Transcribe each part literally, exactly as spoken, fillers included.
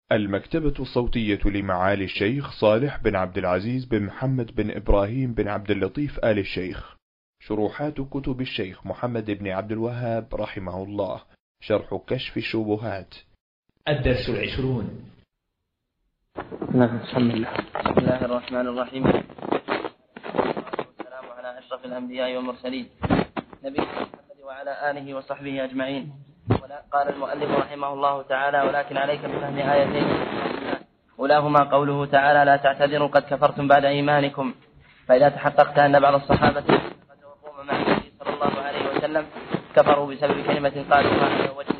المكتبة الصوتية لمعالي الشيخ صالح بن عبد العزيز بن محمد بن إبراهيم بن عبد اللطيف آل الشيخ. شروحات كتب الشيخ محمد بن عبد الوهاب رحمه الله. شرح كشف الشبهات. الدرس العشرون. نعم، بسم الله. بسم الله الرحمن الرحيم. والسلام على أشرف الأنبياء والمرسلين نبينا محمد وعلى آله وصحبه أجمعين. قال المؤلف رحمه الله تعالى: ولكن عليك بفهم آيتين أولاهما قوله تعالى: لا تعتذروا قد كفرتم بعد إيمانكم. فإذا تحققت أن بعض الصحابة القوم مع النبي صلى الله عليه وسلم كفروا بسبب كلمة قالوها على وجه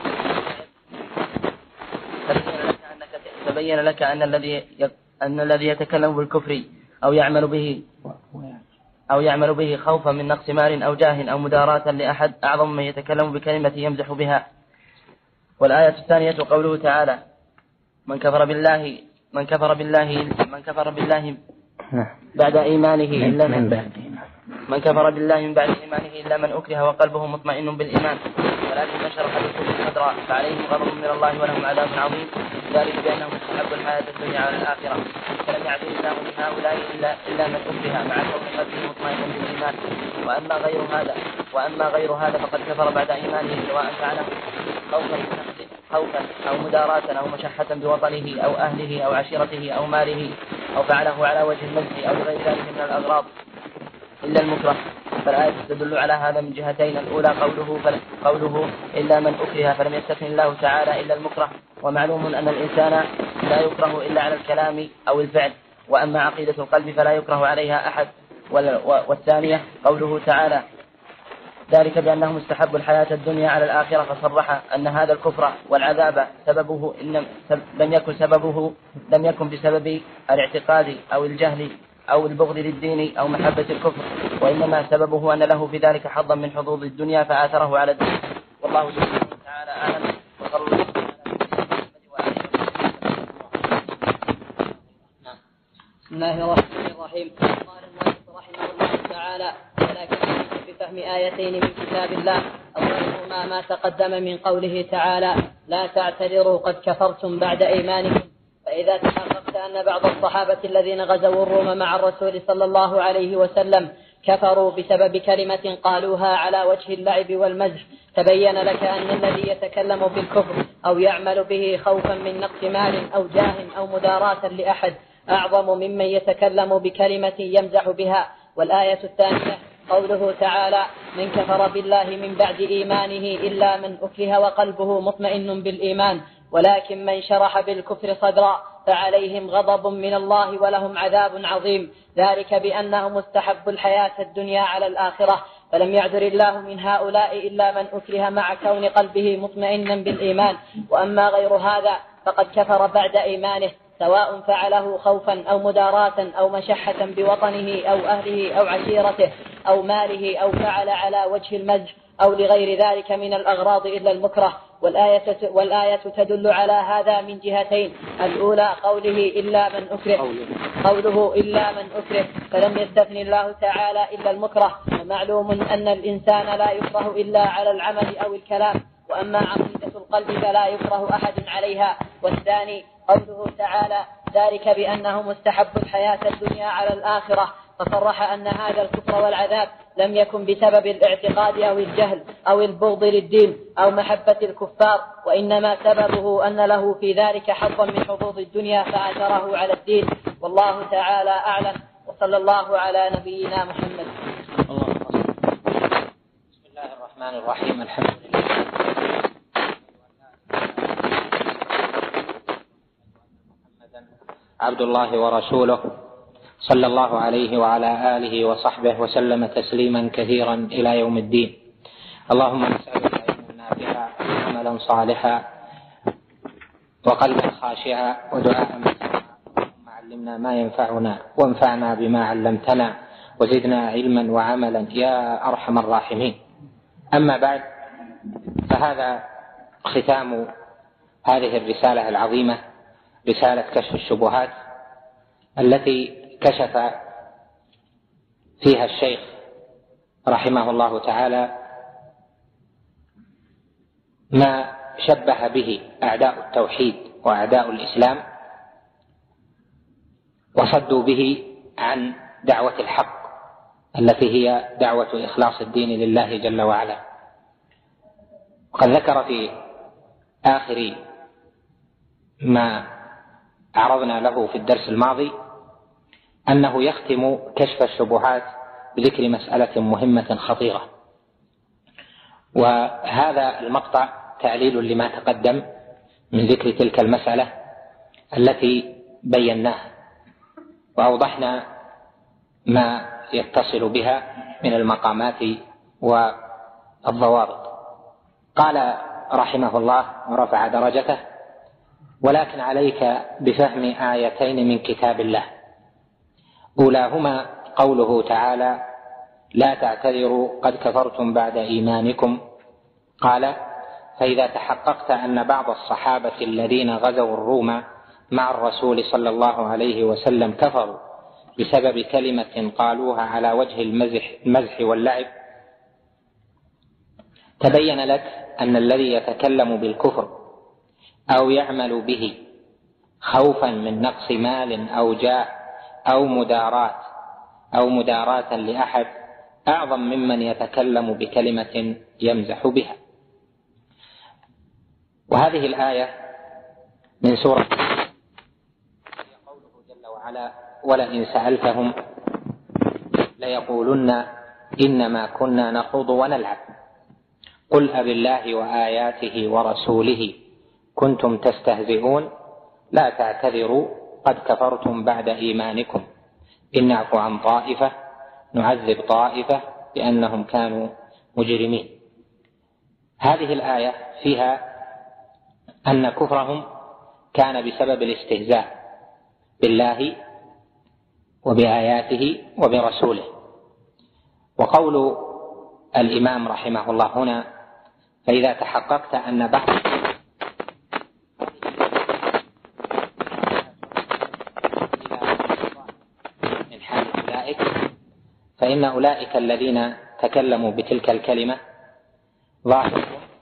تبين لك أن الذي أن الذي يتكلم بالكفر أو يعمل به أو يعمل به خوفا من نقص مال أو جاه أو مداراة لأحد أعظم من يتكلم بكلمة يمزح بها. والآية الثانية قوله تعالى: من كفر بالله من كفر بالله من كفر بالله بعد إيمانه إلا من من كفر بالله من بعد إيمانه إلا من أكره وقلبه مطمئن بالإيمان ولكن من شرح بالكفر صدرا فعليهم غضب من الله ولهم عذاب عظيم، ذلك بأنهم استحبوا الحياة الدنيا على الآخرة. فلم يعدل الله لهؤلاء إلا إلا من أكره مع كون قلبه مطمئن بالإيمان. وأما غير هذا وأما غير هذا فقد كفر بعد إيمانه سواء فعله خوفا خوفا أو مداراة أو مشحة بوطنه أو أهله أو عشيرته أو ماله أو فعله على وجه المجد أو غير ذلك من الأغراض إلا المكره. فالآية تدل على هذا من جهتين: الأولى قوله قوله إلا من أكره، فلم يستثن الله تعالى إلا المكره، ومعلوم أن الإنسان لا يكره إلا على الكلام أو الفعل، وأما عقيدة القلب فلا يكره عليها أحد. والثانية قوله تعالى: ذلك بأنهم استحبوا الحياة الدنيا على الآخرة، فصرح أن هذا الكفر والعذاب سببه إن لم يكن سببه لم يكن بسبب الاعتقاد أو الجهل أو البغض للدين أو محبة الكفر، وإنما سببه أن له في ذلك حظا من حظوظ الدنيا فآثره على الدين. والله سبحانه وتعالى أعلم. وصلى الله على بسم الله الرحمن الرحيم. قال المؤلف رحمه الله تعالى: ولكن بفهم آيتين من كتاب الله، أولهما ما تقدم من قوله تعالى: لا تعتذروا قد كفرتم بعد إيمانكم. فإذا تحققت أن بعض الصحابة الذين غزوا الروم مع الرسول صلى الله عليه وسلم كفروا بسبب كلمة قالوها على وجه اللعب والمزح، تبين لك أن الذي يتكلم بالكفر أو يعمل به خوفا من نقص مال أو جاه أو مداراة لأحد أعظم ممن يتكلم بكلمة يمزح بها. والآية الثانية قوله تعالى: من كفر بالله من بعد إيمانه إلا من أكره وقلبه مطمئن بالإيمان ولكن من شرح بالكفر صدرا فعليهم غضب من الله ولهم عذاب عظيم، ذلك بأنهم استحبوا الحياة الدنيا على الآخرة. فلم يعذر الله من هؤلاء إلا من أكره مع كون قلبه مطمئنا بالإيمان. وأما غير هذا فقد كفر بعد إيمانه سواء فعله خوفا أو مداراة أو مشحة بوطنه أو أهله أو عشيرته أو ماله أو فعل على وجه المزح أو لغير ذلك من الأغراض إلا المكره. والآية, والآية تدل على هذا من جهتين: الأولى قوله إلا من أكره قوله إلا من أكره فلم يستثن الله تعالى إلا المكره، ومعلوم أن الإنسان لا يكره إلا على العمل أو الكلام، وأما عقيدة القلب فلا يكره أحد عليها. والثاني قوله تعالى: ذلك بأنهم استحبوا الحياة الدنيا على الآخرة، فصرح أن هذا الكفر والعذاب لم يكن بسبب الاعتقاد أو الجهل أو البغض للدين أو محبة الكفار، وإنما سببه أن له في ذلك حظا من حظوظ الدنيا فآثره على الدين. والله تعالى أعلم. وصلى الله على نبينا محمد. بسم الله الرحمن الرحيم. الحمد لله عبد الله ورسوله صلى الله عليه وعلى آله وصحبه وسلم تسليما كثيرا إلى يوم الدين. اللهم نسألك علما نافعا وعملا صالحا وقلبا خاشعا ودعاء مسموعا. اللهم علمنا ما ينفعنا وانفعنا بما علمتنا وزدنا علما وعملا يا أرحم الراحمين. أما بعد، فهذا ختام هذه الرسالة العظيمة، رسالة كشف الشبهات، التي كشف فيها الشيخ رحمه الله تعالى ما شبه به أعداء التوحيد وأعداء الإسلام، وصدوا به عن دعوة الحق التي هي دعوة إخلاص الدين لله جل وعلا. وقد ذكر في آخر ما عرضنا له في الدرس الماضي أنه يختم كشف الشبهات بذكر مسألة مهمة خطيرة، وهذا المقطع تعليل لما تقدم من ذكر تلك المسألة التي بيناها، وأوضحنا ما يتصل بها من المقامات والضوابط. قال رحمه الله ورفع درجته: ولكن عليك بفهم آيتين من كتاب الله، أولاهما قوله تعالى: لا تعتذروا قد كفرتم بعد إيمانكم. قال: فإذا تحققت أن بعض الصحابة الذين غزوا الروم مع الرسول صلى الله عليه وسلم كفروا بسبب كلمة قالوها على وجه المزح, المزح واللعب، تبين لك أن الذي يتكلم بالكفر أو يعمل به خوفا من نقص مال أو جاه أو مدارات أو مداراة لأحد أعظم ممن يتكلم بكلمة يمزح بها. وهذه الآية من سورة قوله جل وعلا: ولئن سألتهم ليقولن إنما كنا نخوض ونلعب قل أبالله وآياته ورسوله كنتم تستهزئون لا تعتذروا قد كفرتم بعد إيمانكم إن نعفو عن طائفة نعذب طائفة بأنهم كانوا مجرمين. هذه الآية فيها أن كفرهم كان بسبب الاستهزاء بالله وبآياته وبرسوله. وقول الإمام رحمه الله هنا: فإذا تحققت أن بعض من حال أولئك، فإن أولئك الذين تكلموا بتلك الكلمة ظاهرهم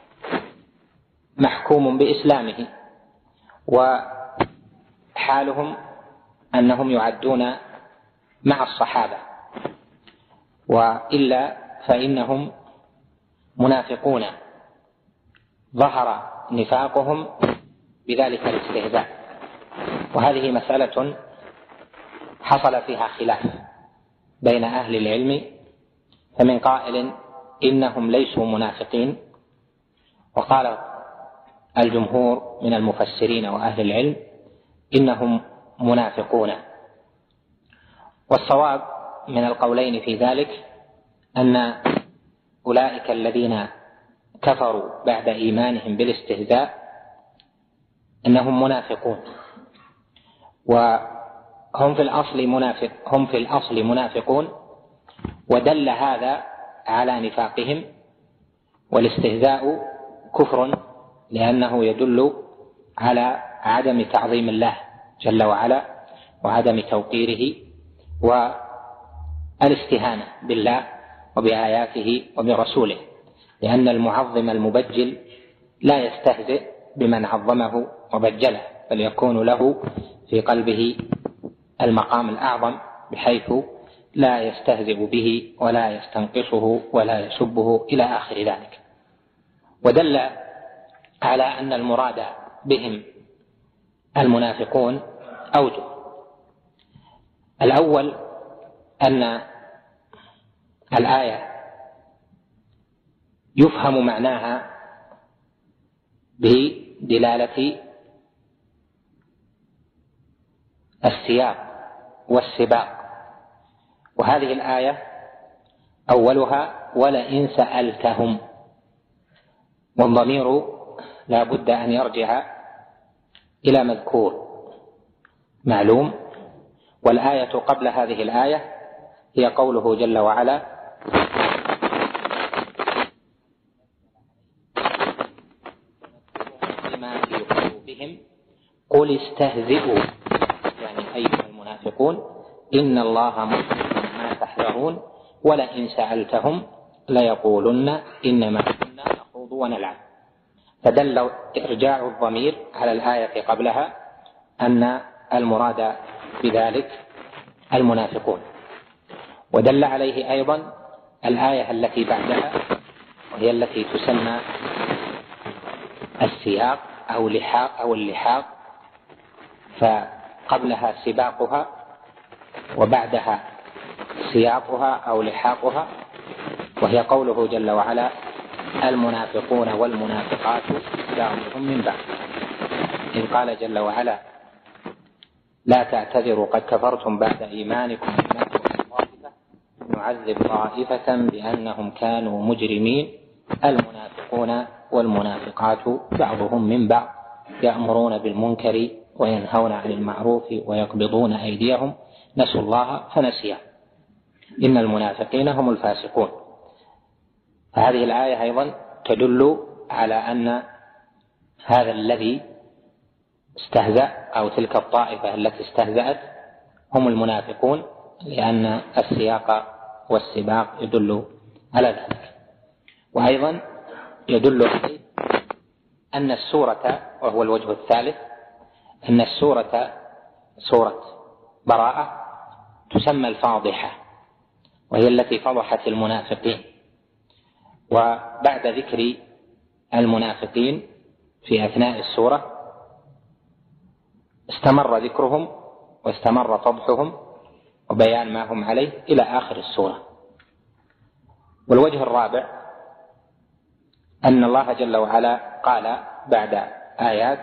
محكوم بإسلامه، وحالهم أنهم يعدون مع الصحابة، وإلا فإنهم منافقون ظهر نفاقهم بذلك الاستهزاء. وهذه مسألة حصل فيها خلاف بين أهل العلم، فمن قائل إنهم ليسوا منافقين، وقال الجمهور من المفسرين وأهل العلم إنهم منافقون. والصواب من القولين في ذلك أن أولئك الذين كفروا بعد إيمانهم بالاستهزاء أنهم منافقون، وهم في الأصل منافق هم في الأصل منافقون، ودل هذا على نفاقهم. والاستهزاء كفر لأنه يدل على عدم تعظيم الله جل وعلا وعدم توقيره والاستهانة بالله وبآياته وبرسوله، لأن المعظم المبجل لا يستهزئ بمن عظمه وبجله، بل يكون له في قلبه المقام الأعظم بحيث لا يستهزئ به ولا يستنقصه ولا يسبه إلى آخر ذلك. ودل على أن المراد بهم المنافقون أوجه: الأول أن الآية يفهم معناها بدلالة السياق والسباق، وهذه الآية أولها ولئن سألتهم، والضمير لا بد أن يرجع إلى مذكور معلوم، والآية قبل هذه الآية هي قوله جل وعلا: بما في قلوبهم قل استهزئوا، يعني أيها المنافقون إن الله مخرج ما تحذرون ولئن سألتهم ليقولن إنما كنا نخوض ونلعب. فدل إرجاع الضمير على الآية قبلها أن المراد بذلك المنافقون. ودل عليه أيضا الآية التي بعدها، وهي التي تسمى السياق أو لحاق أو اللحاق، فقبلها سباقها وبعدها سياقها أو لحاقها، وهي قوله جل وعلا: المنافقون والمنافقات بعضهم من بعض. إذ قال جل وعلا: لا تعتذروا قد كفرتم بعد إيمانكم نعذب طائفة بأنهم كانوا مجرمين المنافقون والمنافقات بعضهم من بعض يأمرون بالمنكر وينهون عن المعروف ويقبضون أيديهم نسوا الله فنسيهم إن المنافقين هم الفاسقون. فهذه الآية أيضا تدل على أن هذا الذي استهزأ أو تلك الطائفة التي استهزأت هم المنافقون، لأن السياق والسباق يدل على ذلك. وأيضا يدل عليه أن السورة، وهو الوجه الثالث، أن السورة سورة براءة تسمى الفاضحة، وهي التي فضحت المنافقين. وبعد ذكر المنافقين في أثناء السورة استمر ذكرهم واستمر فضحهم وبيان ما هم عليه إلى آخر السورة. والوجه الرابع أن الله جل وعلا قال بعد آيات: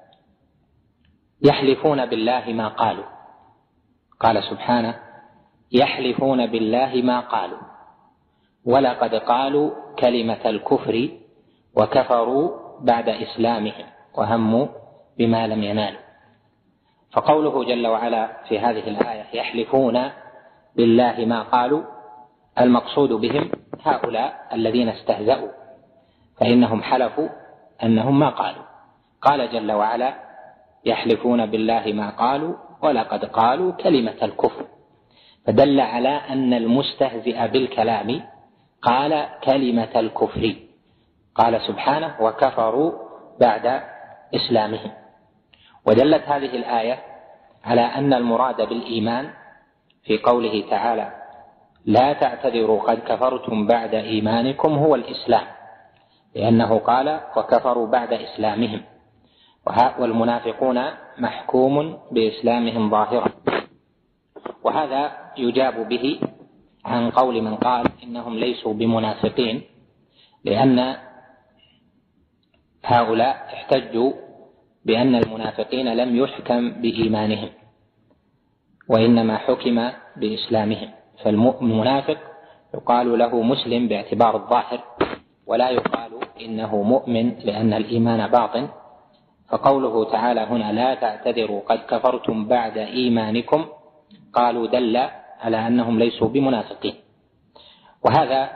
يحلفون بالله ما قالوا. قال سبحانه: يحلفون بالله ما قالوا ولقد قالوا كلمة الكفر وكفروا بعد إسلامهم وهموا بما لم ينالوا. فقوله جل وعلا في هذه الآية يحلفون بالله ما قالوا، المقصود بهم هؤلاء الذين استهزأوا، فإنهم حلفوا أنهم ما قالوا. قال جل وعلا: يحلفون بالله ما قالوا ولقد قالوا كلمة الكفر، فدل على أن المستهزئ بالكلام قال كلمة الكفر. قال سبحانه: وكفروا بعد إسلامهم. ودلت هذه الآية على أن المراد بالإيمان في قوله تعالى: لا تعتذروا قد كفرتم بعد إيمانكم هو الإسلام، لأنه قال: وكفروا بعد إسلامهم، والمنافقون محكوم بإسلامهم ظاهرا. وهذا يجاب به عن قول من قال إنهم ليسوا بمنافقين، لأن هؤلاء احتجوا بأن المنافقين لم يحكم بإيمانهم وإنما حكم بإسلامهم. فالمنافق يقال له مسلم باعتبار الظاهر، ولا يقال إنه مؤمن لأن الإيمان باطن. فقوله تعالى هنا: لا تعتذروا قد كفرتم بعد إيمانكم، قالوا دل على أنهم ليسوا بمنافقين. وهذا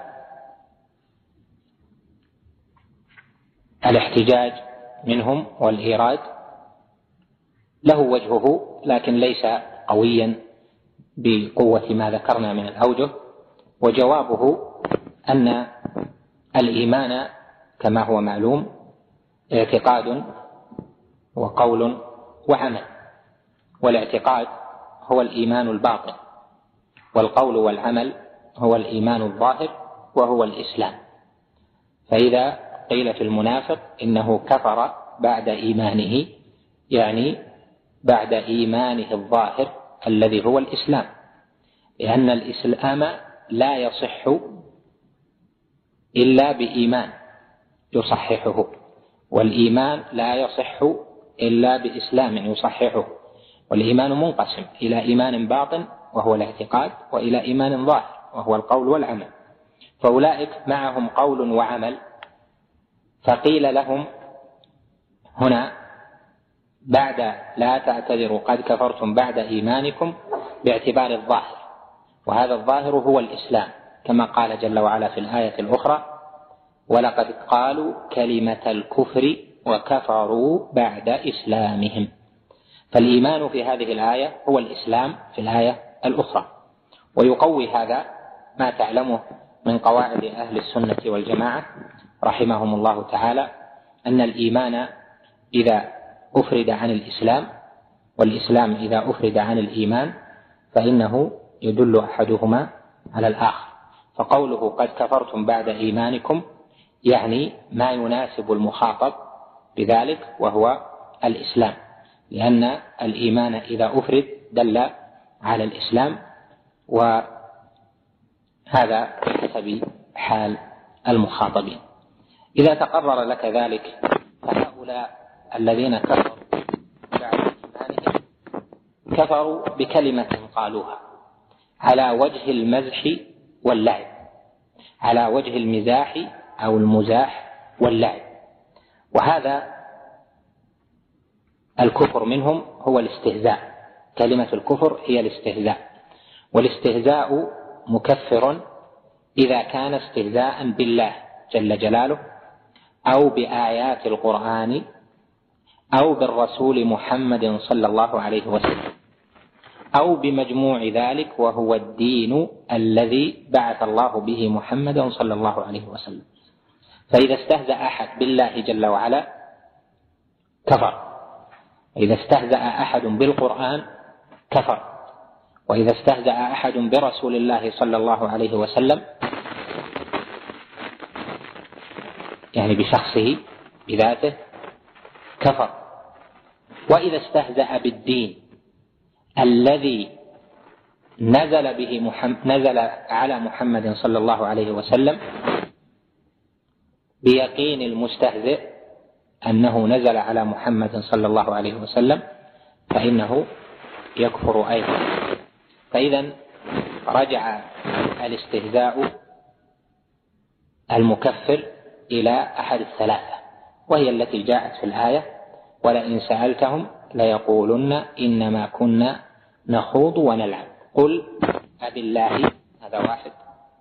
الاحتجاج منهم والإيراد له وجهه، لكن ليس قويا بقوة ما ذكرنا من الأوجه. وجوابه أن الإيمان كما هو معلوم اعتقاد وقول وعمل، والاعتقاد هو الإيمان الباطن، والقول والعمل هو الإيمان الظاهر وهو الإسلام. فإذا قيل في المنافق إنه كفر بعد إيمانه، يعني بعد إيمانه الظاهر الذي هو الإسلام، لأن الإسلام لا يصح إلا بإيمان يصححه، والإيمان لا يصح إلا بإسلام يصححه. والإيمان منقسم إلى إيمان باطن وهو الاعتقاد، وإلى إيمان ظاهر وهو القول والعمل. فأولئك معهم قول وعمل، فقيل لهم هنا بعد لا تعتذروا قد كفرتم بعد إيمانكم باعتبار الظاهر، وهذا الظاهر هو الإسلام، كما قال جل وعلا في الآية الأخرى: ولقد قالوا كلمة الكفر وكفروا بعد إسلامهم. فالإيمان في هذه الآية هو الإسلام في الآية الأخرى. ويقوي هذا ما تعلمه من قواعد أهل السنة والجماعة رحمهم الله تعالى، أن الإيمان إذا أفرد عن الإسلام والإسلام إذا أفرد عن الإيمان فإنه يدل أحدهما على الآخر. فقوله قد كفرتم بعد إيمانكم يعني ما يناسب المخاطب بذلك وهو الإسلام، لأن الإيمان إذا أفرد دل على الإسلام، وهذا بحسب حال المخاطبين. إذا تقرر لك ذلك فهؤلاء الذين كفروا بعد إيمانهم كفروا بكلمة قالوها على وجه المزح واللعب، على وجه المزاح أو المزاح واللعب، وهذا الكفر منهم هو الاستهزاء. كلمة الكفر هي الاستهزاء، والاستهزاء مكفر إذا كان استهزاء بالله جل جلاله أو بآيات القرآن أو بالرسول محمد صلى الله عليه وسلم أو بمجموع ذلك وهو الدين الذي بعث الله به محمدا صلى الله عليه وسلم. فإذا استهزأ أحد بالله جل وعلا كفر، إذا استهزأ أحد بالقرآن كفر، وإذا استهزأ أحد برسول الله صلى الله عليه وسلم يعني بشخصه بذاته كفر، وإذا استهزأ بالدين الذي نزل به محمد نزل على محمد صلى الله عليه وسلم بيقين المستهزئ أنه نزل على محمد صلى الله عليه وسلم فإنه يكفر أيضا. فإذا رجع الاستهزاء المكفر إلى أحد الثلاثة، وهي التي جاءت في الآية ولئن سألتهم ليقولن إنما كنا نخوض ونلعب قل أبالله هذا واحد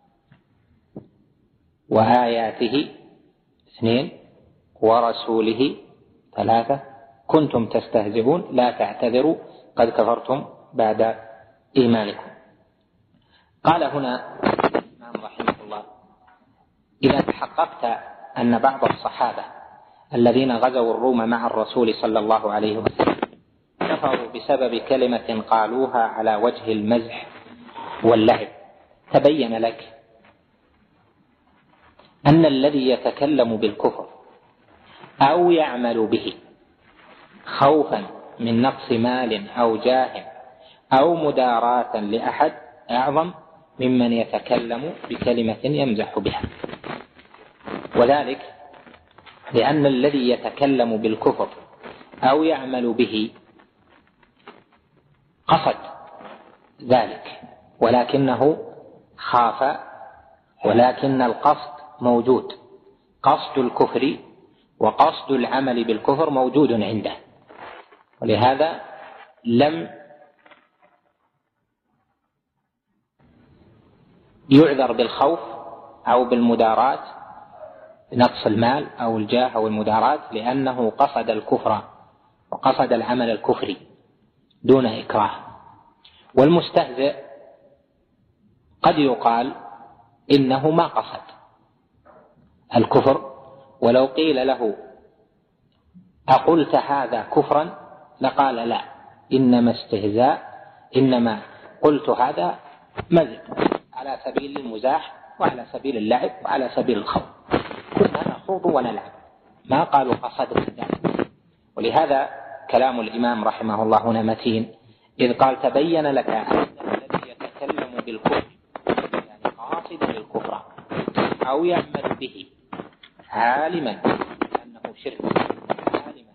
وآياته اثنين ورسوله ثلاثة كنتم تستهزئون لا تعتذروا قد كفرتم بعد إيمانكم. قال هنا الإمام رحمه الله إذا تحققت أن بعض الصحابة الذين غزوا الروم مع الرسول صلى الله عليه وسلم كفروا بسبب كلمة قالوها على وجه المزح واللعب، تبين لك أن الذي يتكلم بالكفر أو يعمل به خوفا من نقص مال أو جاه أو مداراة لأحد أعظم ممن يتكلم بكلمة يمزح بها، وذلك لأن الذي يتكلم بالكفر أو يعمل به قصد ذلك ولكنه خاف، ولكن القصد موجود، قصد الكفر وقصد العمل بالكفر موجود عنده، ولهذا لم يعذر بالخوف أو بالمداراة نقص المال أو الجاه أو المداراة، لأنه قصد الكفر وقصد العمل الكفري دون إكراه. والمستهزئ قد يقال إنه ما قصد الكفر، ولو قيل له أقلت هذا كفرا لقال لا، إنما استهزاء، إنما قلت هذا مزح على سبيل المزاح وعلى سبيل اللعب وعلى سبيل الخوف، كنا نخوض ونلعب، ما قالوا قصدت ذلك. ولهذا كلام الإمام رحمه الله هنا متين إذ قال تبين لك أن الذي يتكلم بالكفر يعني قاصدا للكفر أو يعمل به عالما أنه شرك عالما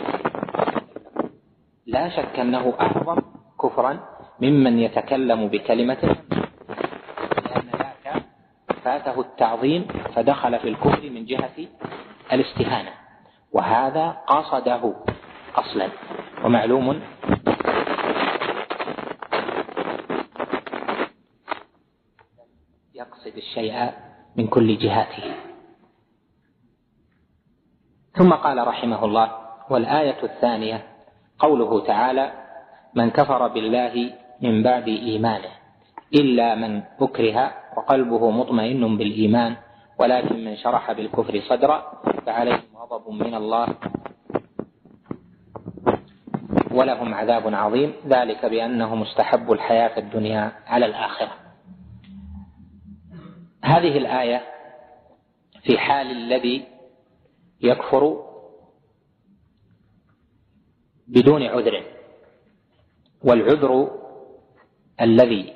لا شك أنه أعظم كفرا ممن يتكلم بكلمة لأن ذاك فاته التعظيم فدخل في الكفر من جهة الاستهانة، وهذا قصده أصلا. ومعلوم يقصد الشيء من كل جهاته. ثم قال رحمه الله والآية الثانية قوله تعالى من كفر بالله من بعد إيمانه إلا من أكره وقلبه مطمئن بالإيمان ولكن من شرح بالكفر صدرا فعليهم غضب من الله ولهم عذاب عظيم، ذلك بأنهم استحبوا الحياة الدنيا على الآخرة. هذه الآية في حال الذي يكفر بدون عذر، والعذر الذي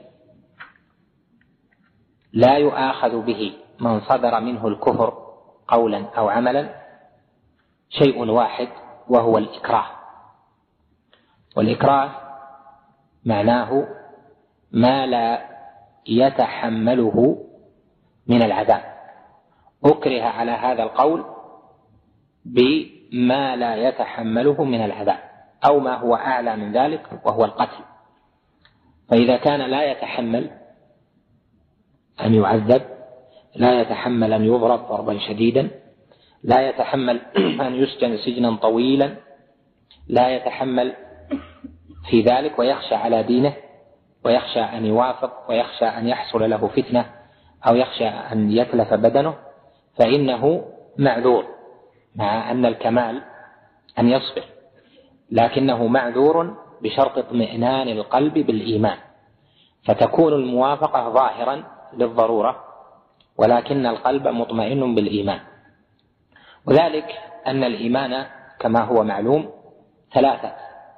لا يؤاخذ به من صدر منه الكفر قولا أو عملا شيء واحد، وهو الإكراه. والإكراه معناه ما لا يتحمله من العذاب، أكره على هذا القول بما لا يتحمله من العذاب، أو ما هو أعلى من ذلك وهو القتل. فإذا كان لا يتحمل أن يعذب، لا يتحمل أن يضرب ضربا شديدا، لا يتحمل أن يسجن سجنا طويلا، لا يتحمل في ذلك ويخشى على دينه، ويخشى أن يوافق، ويخشى أن يحصل له فتنة، أو يخشى أن يتلف بدنه، فإنه معذور، مع أن الكمال أن يصبر، لكنه معذور بشرط اطمئنان القلب بالإيمان، فتكون الموافقة ظاهرا للضرورة، ولكن القلب مطمئن بالإيمان. وذلك أن الإيمان كما هو معلوم ثلاثة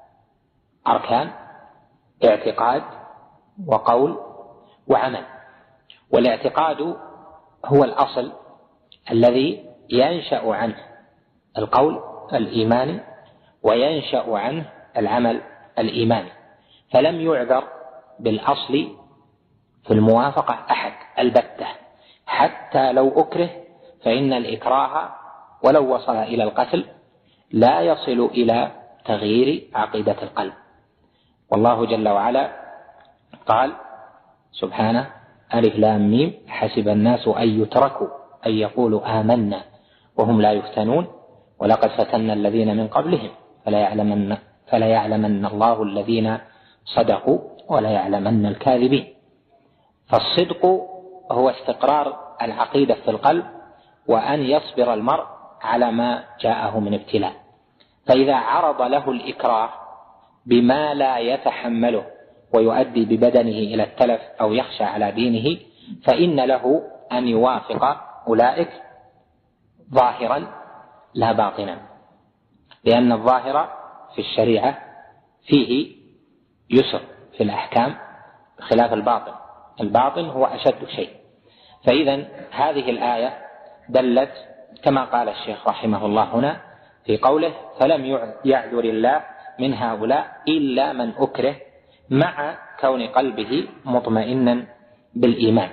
أركان: اعتقاد وقول وعمل. والاعتقاد هو الأصل الذي ينشأ عنه القول الإيماني وينشأ عنه العمل الإيماني، فلم يعذر بالأصل في الموافقة أحد البتة، حتى لو أكره، فإن الإكراه ولو وصل إلى القتل لا يصل إلى تغيير عقيدة القلب. والله جل وعلا قال سبحانه: ألف لام ميم حسب الناس أن يتركوا أن يقولوا آمنا وهم لا يفتنون ولقد فتنا الذين من قبلهم فلا يعلمن, فلا يعلمن الله الذين صدقوا ولا يعلمن الكاذبين. فالصدق هو استقرار العقيدة في القلب، وأن يصبر المرء على ما جاءه من ابتلاء. فإذا عرض له الإكراه بما لا يتحمله ويؤدي ببدنه إلى التلف أو يخشى على دينه، فإن له أن يوافق أولئك ظاهرا لا باطنا، لأن الظاهر في الشريعة فيه يسر في الأحكام خلاف الباطن، الباطن هو أشد شيء. فإذا هذه الآية دلت كما قال الشيخ رحمه الله هنا في قوله: فلم يعذر الله من هؤلاء إلا من أكره، مع كون قلبه مطمئنا بالإيمان.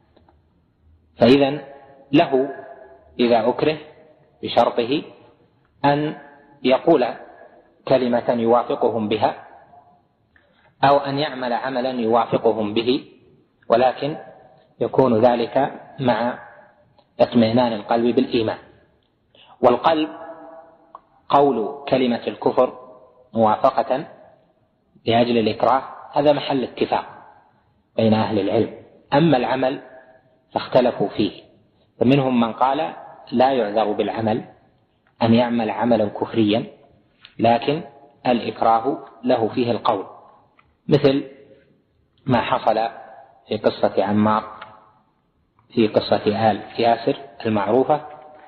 فإذا له إذا أكره بشرطه أن يقول كلمة يوافقهم بها، أو أن يعمل عملا يوافقهم به، ولكن يكون ذلك مع اطمئنان القلب بالإيمان. والقلب قول كلمة الكفر موافقة لأجل الإكراه هذا محل اتفاق بين أهل العلم. أما العمل فاختلفوا فيه، فمنهم من قال لا يعذر بالعمل أن يعمل عملا كفريا، لكن الإكراه له فيه القول، مثل ما حصل في قصة عمار في قصة آل ياسر المعروفة،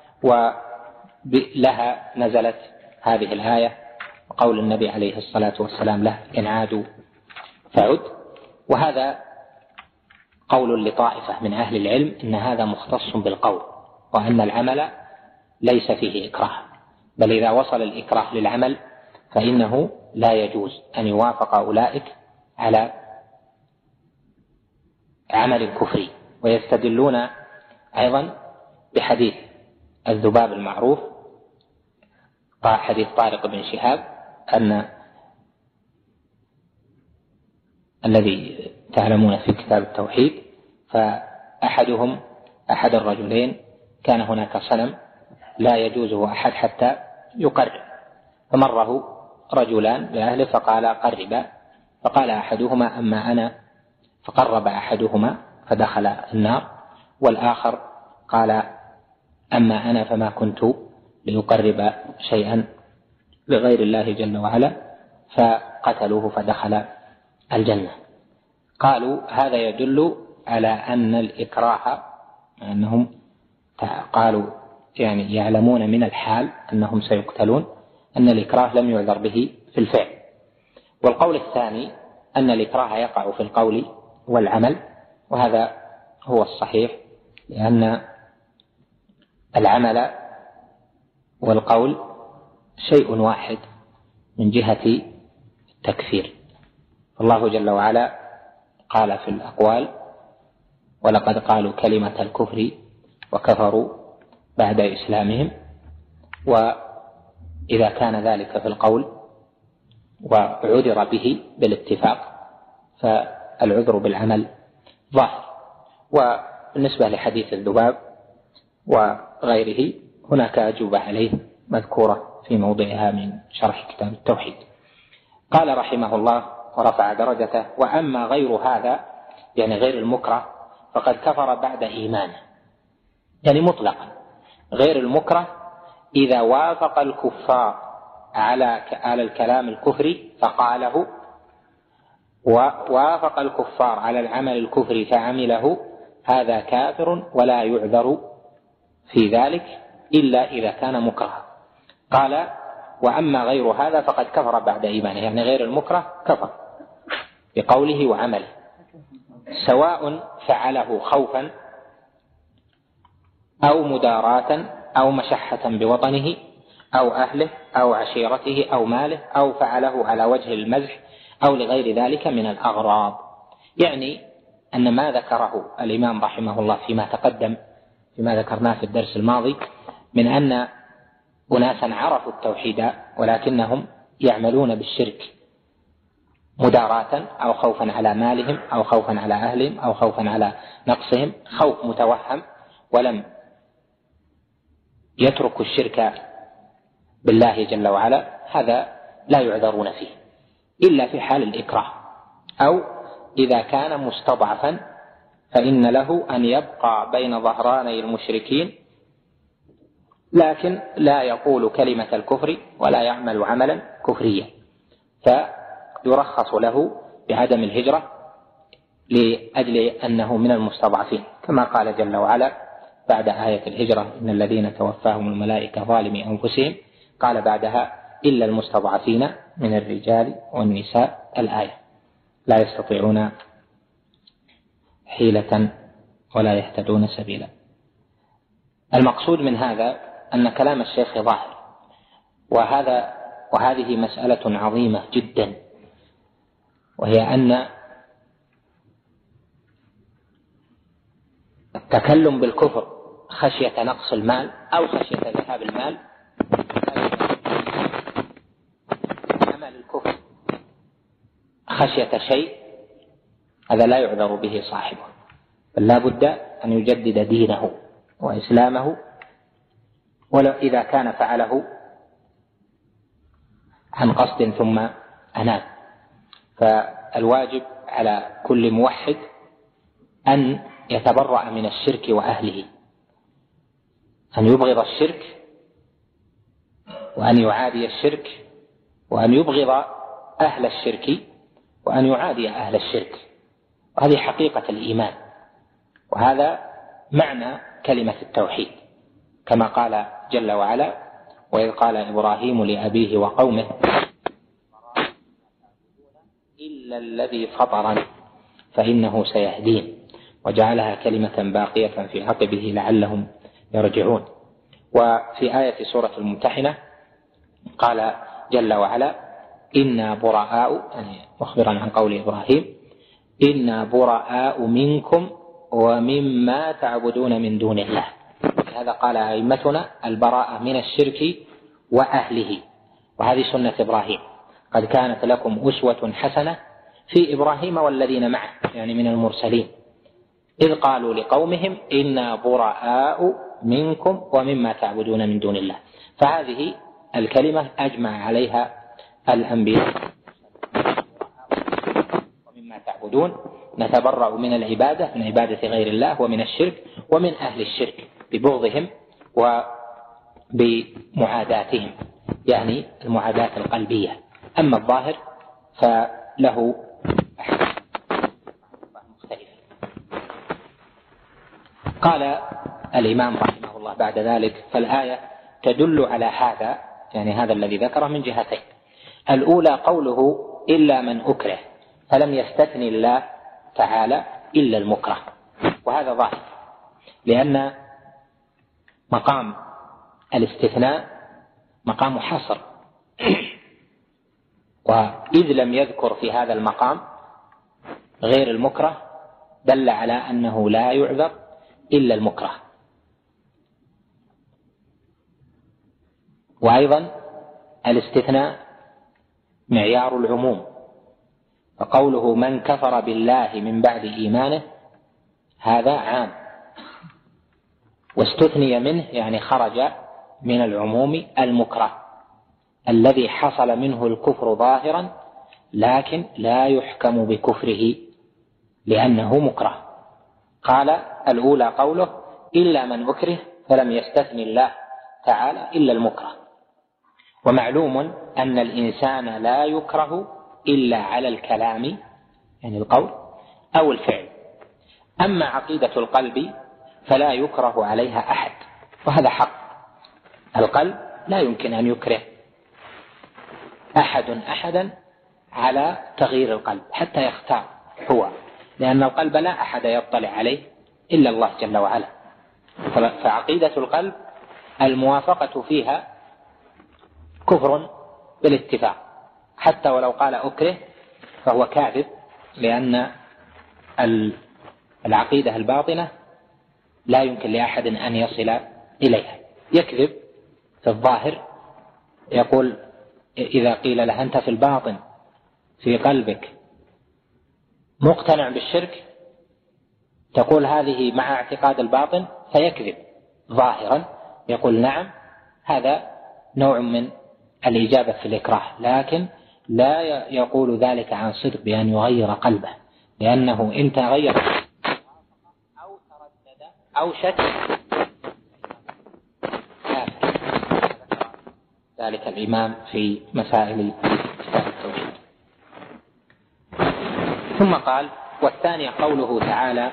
ولها نزلت هذه الآية وقول النبي عليه الصلاة والسلام له: إن عادوا فعد. وهذا قول لطائفة من أهل العلم إن هذا مختص بالقول، وأن العمل ليس فيه إكراه، بل إذا وصل الإكراه للعمل فإنه لا يجوز أن يوافق أولئك على عمل كفري. ويستدلون أيضا بحديث الذباب المعروف، حديث طارق بن شهاب، أن الذي تعلمون في كتاب التوحيد، فأحدهم أحد الرجلين كان هناك صنم لا يجوزه أحد حتى يقرب، فمره رجلان لأهله فقال قربا، فقال أحدهما أما أنا، فقرب أحدهما فدخل النار، والآخر قال أما أنا فما كنت ليقرب شيئا لغير الله جل وعلا، فقتلوه فدخل الجنة. قالوا هذا يدل على أن الإكراه، أنهم قالوا يعني يعلمون من الحال أنهم سيقتلون، أن الإكراه لم يعذر به في الفعل. والقول الثاني أن الإكراه يقع في القول والعمل، وهذا هو الصحيح، لأن العمل والقول شيء واحد من جهة التكفير. الله جل وعلا قال في الأقوال ولقد قالوا كلمة الكفر وكفروا بعد إسلامهم. وإذا كان ذلك في القول وعذر به بالاتفاق فالعذر بالعمل ظاهر. وبالنسبة لحديث الذباب وغيره هناك أجوبة عليه مذكورة في موضعها من شرح كتاب التوحيد. قال رحمه الله ورفع درجته: وأما غير هذا يعني غير المكره فقد كفر بعد إيمانه، يعني مطلقا غير المكره إذا وافق الكفار على على الكلام الكفري فقاله، ووافق الكفار على العمل الكفري فعمله، هذا كافر ولا يعذر في ذلك إلا إذا كان مكرها. قال: وأما غير هذا فقد كفر بعد إيمانه، يعني غير المكره كفر بقوله وعمله، سواء فعله خوفا أو مداراة أو مشحة بوطنه أو أهله أو عشيرته أو ماله، أو فعله على وجه المزح أو لغير ذلك من الأغراض. يعني أن ما ذكره الإمام رحمه الله فيما تقدم، فيما ذكرناه في الدرس الماضي، من أن أناسا عرفوا التوحيد ولكنهم يعملون بالشرك مداراة أو خوفا على مالهم أو خوفا على أهلهم أو خوفا على نقصهم، خوف متوهم، ولم يتركوا الشرك بالله جل وعلا، هذا لا يعذرون فيه إلا في حال الإكراه، أو إذا كان مستضعفا فإن له أن يبقى بين ظهراني المشركين لكن لا يقول كلمة الكفر ولا يعمل عملا كفريا، فيرخص له بعدم الهجرة لأجل أنه من المستضعفين، كما قال جل وعلا بعد آية الهجرة: إن الذين توفاهم الملائكة ظالمي أنفسهم، قال بعدها: إلا المستضعفين من الرجال والنساء، الآية، لا يستطيعون حيلة ولا يهتدون سبيلا. المقصود من هذا أن كلام الشيخ ظاهر، وهذا وهذه مسألة عظيمة جدا، وهي أن التكلم بالكفر خشية نقص المال أو خشية ذهاب المال، عمل الكفر خشية شيء، هذا لا يعذر به صاحبه، بل لا بد أن يجدد دينه وإسلامه، ولو إذا كان فعله عن قصد ثم أناب. فالواجب على كل موحد أن يتبرأ من الشرك وأهله، أن يبغض الشرك وأن يعادي الشرك، وأن يبغض أهل الشرك وأن يعادي أهل الشرك، وهذه حقيقة الإيمان، وهذا معنى كلمة التوحيد، كما قال جل وعلا: وإذ قال إبراهيم لأبيه وقومه إلا الذي فطرني فإنه سيهدين، وجعلها كلمة باقية في عقبه لعلهم يرجعون. وفي آية سورة الممتحنة قال جل وعلا: إنا براء، يعني مخبرا عن قول إبراهيم: إنا براء منكم ومما تعبدون من دون الله. هذا قال أئمتنا البراءة من الشرك وأهله، وهذه سنة إبراهيم: قد كانت لكم أسوة حسنة في إبراهيم والذين معه، يعني من المرسلين، إذ قالوا لقومهم إنا براء منكم ومما تعبدون من دون الله. فهذه الكلمة أجمع عليها الأنبياء: ومما تعبدون، نتبرأ من العبادة، من عبادة غير الله، ومن الشرك، ومن أهل الشرك، ببغضهم وبمعاداتهم، يعني المعاداة القلبية. أما الظاهر فله مختلف. قال الإمام رحمه الله بعد ذلك: فالآية تدل على هذا، يعني هذا الذي ذكره، من جهتين. الأولى قوله: إلا من أكره، فلم يستثني الله تعالى إلا المكره، وهذا ظاهر، لأن مقام الاستثناء مقام حصر، وإذ لم يذكر في هذا المقام غير المكره دل على أنه لا يعذر إلا المكره. وأيضا الاستثناء معيار العموم، فقوله: من كفر بالله من بعد إيمانه، هذا عام، واستثني منه يعني خرج من العموم المكره الذي حصل منه الكفر ظاهرا، لكن لا يحكم بكفره لأنه مكره. قال: الأولى قوله: إلا من أكره، فلم يستثني الله تعالى إلا المكره. ومعلوم أن الإنسان لا يكره إلا على الكلام، يعني القول أو الفعل. أما عقيدة القلب فلا يكره عليها أحد، وهذا حق. القلب لا يمكن أن يكره أحد أحدا على تغيير القلب حتى يختار هو، لأن القلب لا أحد يطلع عليه إلا الله جل وعلا. فعقيدة القلب الموافقة فيها كفر بالاتفاق، حتى ولو قال أكره فهو كاذب، لأن العقيدة الباطنة لا يمكن لأحد أن يصل إليها. يكذب في الظاهر، يقول إذا قيل له: أنت في الباطن في قلبك مقتنع بالشرك، تقول هذه مع اعتقاد الباطن، فيكذب ظاهرا، يقول نعم. هذا نوع من الإجابة في الإكراه، لكن لا يقول ذلك عن صدق بأن يغير قلبه، لأنه إن تغير أو تردد أو شك ذلك الإمام في مسائل كتاب التوحيد. ثم قال: والثاني قوله تعالى: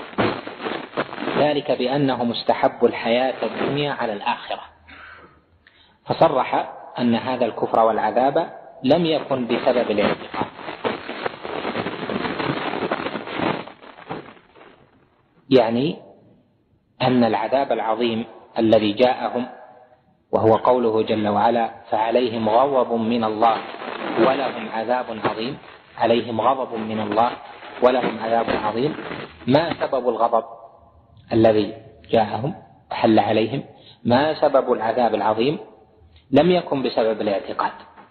ذلك بأنه مستحب الحياة الدنيا على الآخرة، فصرح أن هذا الكفر والعذاب لم يكن بسبب الاعتقاد، يعني أن العذاب العظيم الذي جاءهم، وهو قوله جل وعلا: فعليهم غضب من الله ولهم عذاب عظيم، عليهم غضب من الله ولهم عذاب عظيم، ما سبب الغضب الذي جاءهم وحل عليهم؟ ما سبب العذاب العظيم؟ لم يكن بسبب الاعتقاد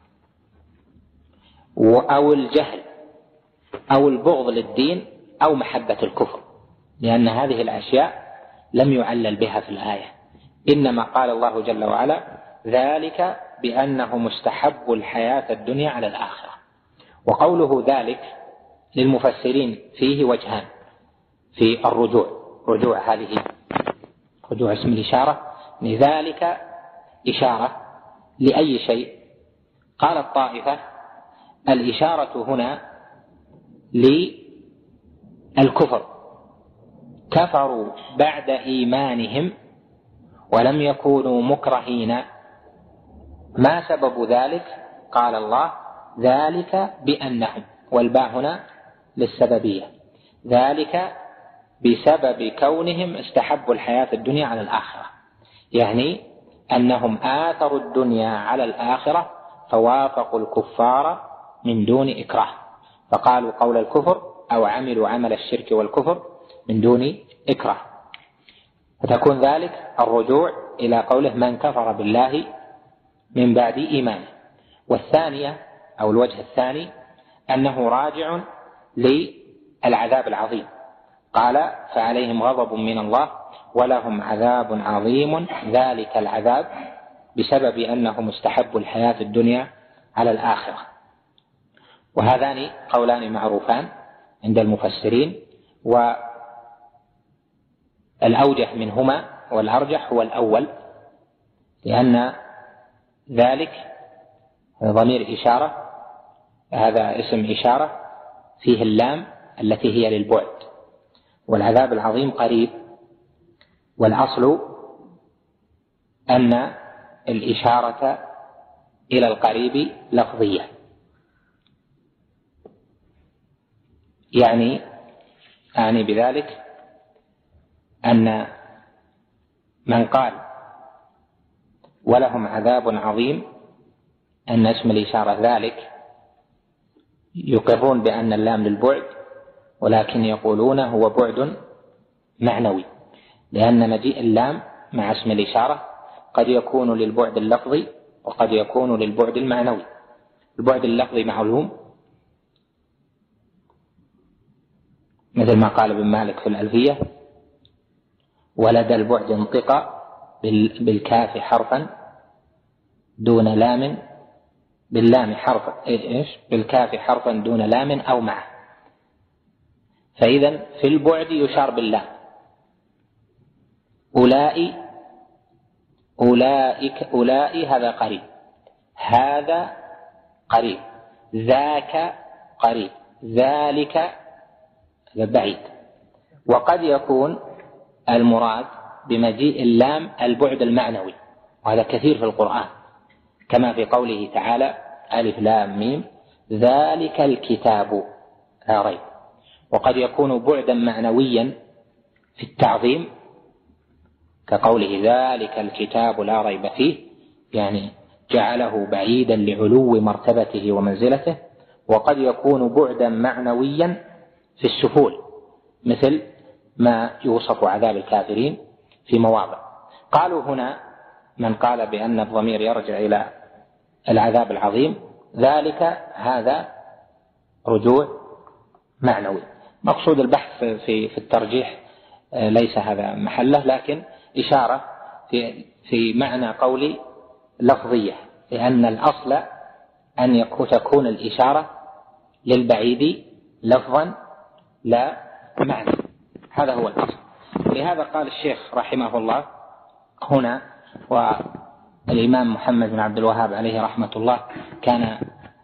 أو الجهل أو البغض للدين أو محبة الكفر، لأن هذه الأشياء لم يعلل بها في الآية، إنما قال الله جل وعلا: ذلك بأنه مستحب الحياة الدنيا على الآخرة. وقوله ذلك للمفسرين فيه وجهان في الرجوع، رجوع هذه رجوع اسم الإشارة، لذلك إشارة لأي شيء. قال الطائفة: الإشارة هنا للكفر، كفروا بعد إيمانهم ولم يكونوا مكرهين، ما سبب ذلك؟ قال الله: ذلك بأنهم، والباء هنا للسببية، ذلك بسبب كونهم استحبوا الحياة الدنيا على الآخرة، يعني أنهم آثروا الدنيا على الآخرة فوافقوا الكفار من دون إكراه، فقالوا قول الكفر أو عملوا عمل الشرك والكفر من دون إكراه، فتكون ذلك الرجوع إلى قوله: من كفر بالله من بعد إيمانه. والثانية أو الوجه الثاني أنه راجع للعذاب العظيم، قال: فعليهم غضب من الله ولهم عذاب عظيم، ذلك العذاب بسبب أنهم استحبوا الحياة الدنيا على الآخرة. وهذان قولان معروفان عند المفسرين، والأوجه منهما والأرجح هو الأول، لأن ذلك ضمير إشارة، هذا اسم إشارة فيه اللام التي هي للبعد، والعذاب العظيم قريب، والأصل أن الإشارة إلى القريب لفظية، يعني أعني بذلك أن من قال ولهم عذاب عظيم أن اسم الإشارة ذلك، يقرون بأن اللام للبعد، ولكن يقولون هو بعد معنوي، لأن مجيء اللام مع اسم الإشارة قد يكون للبعد اللفظي وقد يكون للبعد المعنوي. البعد اللفظي معلوم، مثل ما قال ابن مالك في الألفية: ولدى البعد انطق بالكاف حرفا دون لام، باللام حرفا إيش بالكاف حرفا دون لام أو معه. فإذا في البعد يشار باللام. أولئك أولئك أولئك هذا قريب، هذا قريب، ذاك قريب، ذلك هذا بعيد. وقد يكون المراد بمجيء اللام البعد المعنوي، وهذا كثير في القرآن، كما في قوله تعالى: ألف لام ميم ذلك الكتاب لا ريب. وقد يكون بعدا معنويا في التعظيم، كقوله ذلك الكتاب لا ريب فيه، يعني جعله بعيدا لعلو مرتبته ومنزلته. وقد يكون بعدا معنويا في السفول، مثل ما يوصف عذاب الكافرين في مواضع. قالوا هنا من قال بأن الضمير يرجع إلى العذاب العظيم، ذلك هذا رجوع معنوي. مقصود البحث في في الترجيح ليس هذا محله، لكن إشارة في في معنى قولي لفظية، لأن الأصل أن تكون الإشارة للبعيد لفظا لا معنى، هذا هو الأصل. لهذا قال الشيخ رحمه الله هنا، والإمام محمد بن عبد الوهاب عليه رحمة الله كان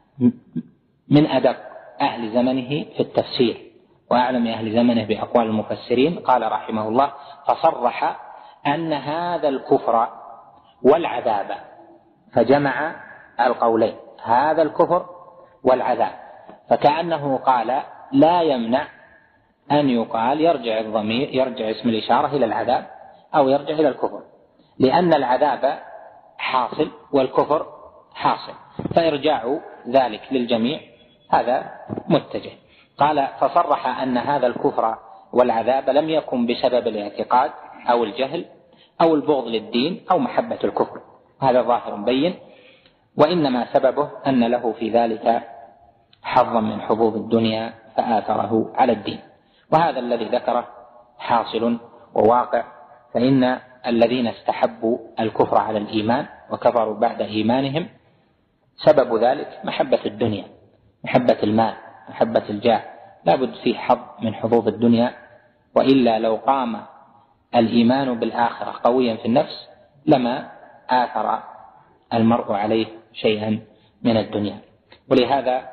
من أدق أهل زمنه في التفسير وأعلم أهل زمنه بأقوال المفسرين. قال رحمه الله: فصرح أن هذا الكفر والعذاب، فجمع القولين، هذا الكفر والعذاب، فكأنه قال لا يمنع أن يقال يرجع الضمير يرجع اسم الإشارة إلى العذاب أو يرجع إلى الكفر، لأن العذاب حاصل والكفر حاصل، فإرجاع ذلك للجميع هذا متجه. قال: فصرح أن هذا الكفر والعذاب لم يكن بسبب الاعتقاد أو الجهل أو البغض للدين أو محبة الكفر، هذا ظاهر بين، وإنما سببه أن له في ذلك حظا من حظوظ الدنيا فآثره على الدين. وهذا الذي ذكره حاصل وواقع، فإن الذين استحبوا الكفر على الإيمان وكفروا بعد إيمانهم سبب ذلك محبة الدنيا، محبة المال، محبة الجاه، لا بد فيه حظ من حظوظ الدنيا، وإلا لو قام الإيمان بالآخرة قويا في النفس لما آثر المرء عليه شيئا من الدنيا. ولهذا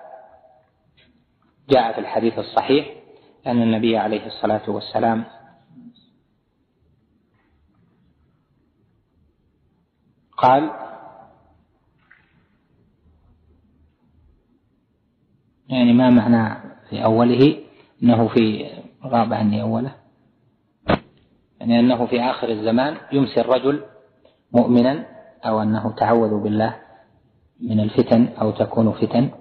جاء في الحديث الصحيح أن النبي عليه الصلاة والسلام قال: يعني ما معنى في أوله أنه في غاب عني أوله، يعني أنه في آخر الزمان يمسي الرجل مؤمنا، أو أنه تعوذ بالله من الفتن، أو تكون فتن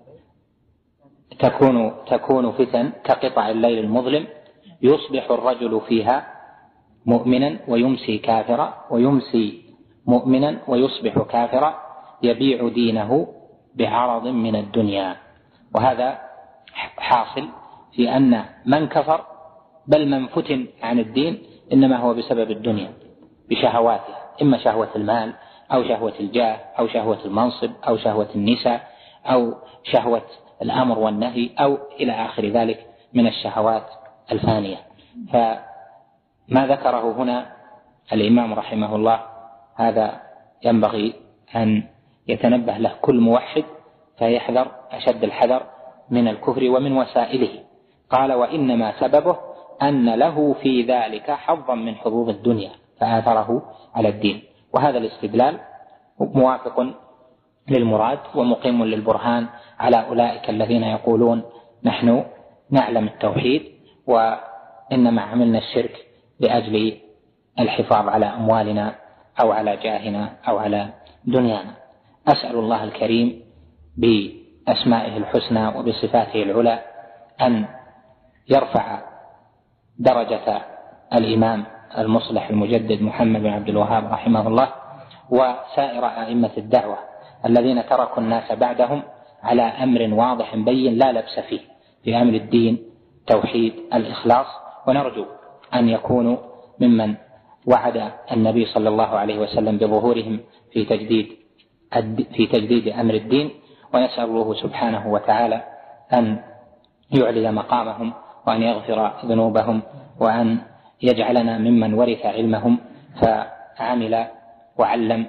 تكون تكون فتن كقطع الليل المظلم، يصبح الرجل فيها مؤمنا ويمسي كافرا، ويمسي مؤمنا ويصبح كافرا، يبيع دينه بعرض من الدنيا. وهذا حاصل في أن من كفر بل من فتن عن الدين إنما هو بسبب الدنيا بشهواته، إما شهوة المال أو شهوة الجاه أو شهوة المنصب أو شهوة النساء أو شهوة الأمر والنهي أو إلى آخر ذلك من الشهوات الفانية. فما ذكره هنا الإمام رحمه الله هذا ينبغي أن يتنبه له كل موحد فيحذر أشد الحذر من الكفر ومن وسائله. قال: وإنما سببه أن له في ذلك حظا من حظوظ الدنيا فآثره على الدين. وهذا الاستدلال موافق للمراد ومقيم للبرهان على أولئك الذين يقولون: نحن نعلم التوحيد وإنما عملنا الشرك لأجل الحفاظ على أموالنا أو على جاهنا أو على دنيانا. أسأل الله الكريم بأسمائه الحسنى وبصفاته العلى أن يرفع درجة الإمام المصلح المجدد محمد بن عبد الوهاب رحمه الله وسائر أئمة الدعوة الذين تركوا الناس بعدهم على أمر واضح بين لا لبس فيه في أمر الدين توحيد الإخلاص، ونرجو أن يكونوا ممن وعد النبي صلى الله عليه وسلم بظهورهم في تجديد في تجديد أمر الدين. ونسأل الله سبحانه وتعالى أن يعلي مقامهم وأن يغفر ذنوبهم وأن يجعلنا ممن ورث علمهم فعمل وعلم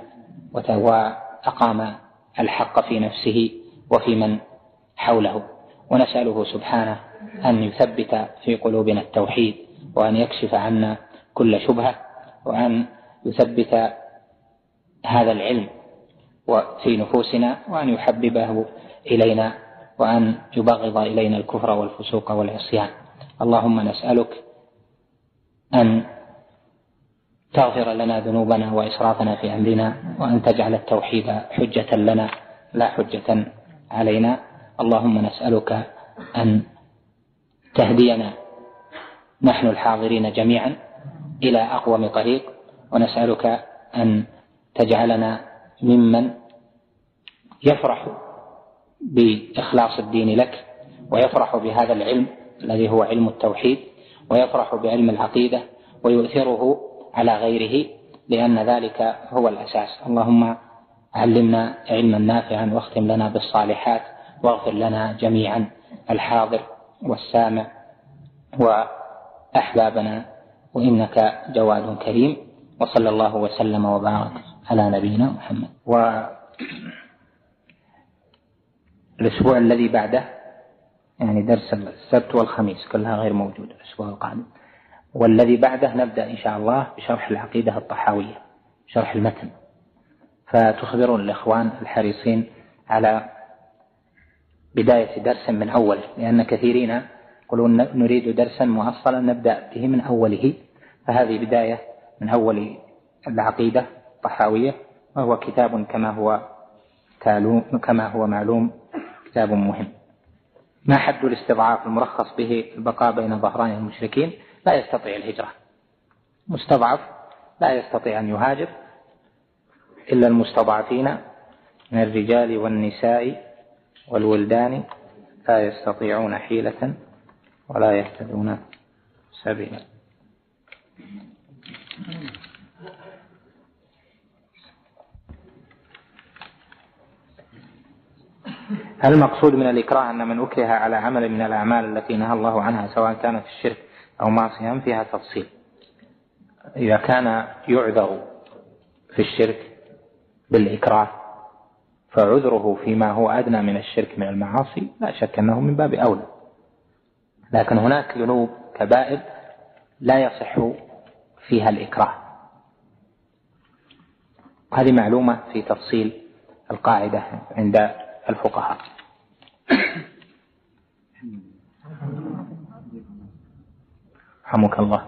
وأقام الحق في نفسه وفي من حوله. ونسأله سبحانه أن يثبت في قلوبنا التوحيد وأن يكشف عنا كل شبهة وأن يثبت هذا العلم في نفوسنا وأن يحببه إلينا وأن يبغض إلينا الكفر والفسوق والعصيان. اللهم نسألك أن تغفر لنا ذنوبنا وإسرافنا في أمرنا وأن تجعل التوحيد حجة لنا لا حجة علينا. اللهم نسألك أن تهدينا نحن الحاضرين جميعا إلى أقوم طريق، ونسألك أن تجعلنا ممن يفرح بإخلاص الدين لك ويفرح بهذا العلم الذي هو علم التوحيد ويفرح بعلم العقيدة ويؤثره على غيره لأن ذلك هو الأساس. اللهم علمنا علما نافعا واختم لنا بالصالحات واغفر لنا جميعا الحاضر والسامع وأحبابنا وإنك جواد كريم. وصلى الله وسلم وبارك على نبينا محمد. والأسبوع الذي بعده يعني درس السبت والخميس كلها غير موجودة الأسبوع القادم، والذي بعده نبدأ إن شاء الله بشرح العقيدة الطحاوية شرح المتن، فتخبرون الإخوان الحريصين على بداية درس من أوله، لأن كثيرين يقولون نريد درسا مؤصلا نبدأ به من أوله، فهذه بداية من أول العقيدة الطحاوية، وهو كتاب كما هو كما هو معلوم كتاب مهم. ما حد الاستضعاف المرخص به البقاء بين ظهران المشركين؟ لا يستطيع الهجرة، مستضعف لا يستطيع أن يهاجر إلا المستضعفين من الرجال والنساء والولدان لا يستطيعون حيلة ولا يهتدون سبيلا. هل المقصود من الإكراه أن من أكره على عمل من الأعمال التي نهى الله عنها سواء كانت في الشرك أو معصية؟ فيها تفصيل. إذا كان يعذر في الشرك بالإكراه فعذره فيما هو أدنى من الشرك من المعاصي لا شك أنه من باب أولى، لكن هناك ذنوب كبائر لا يصح فيها الإكراه، هذه معلومة في تفصيل القاعدة عند الفقهاء. رحمك الله.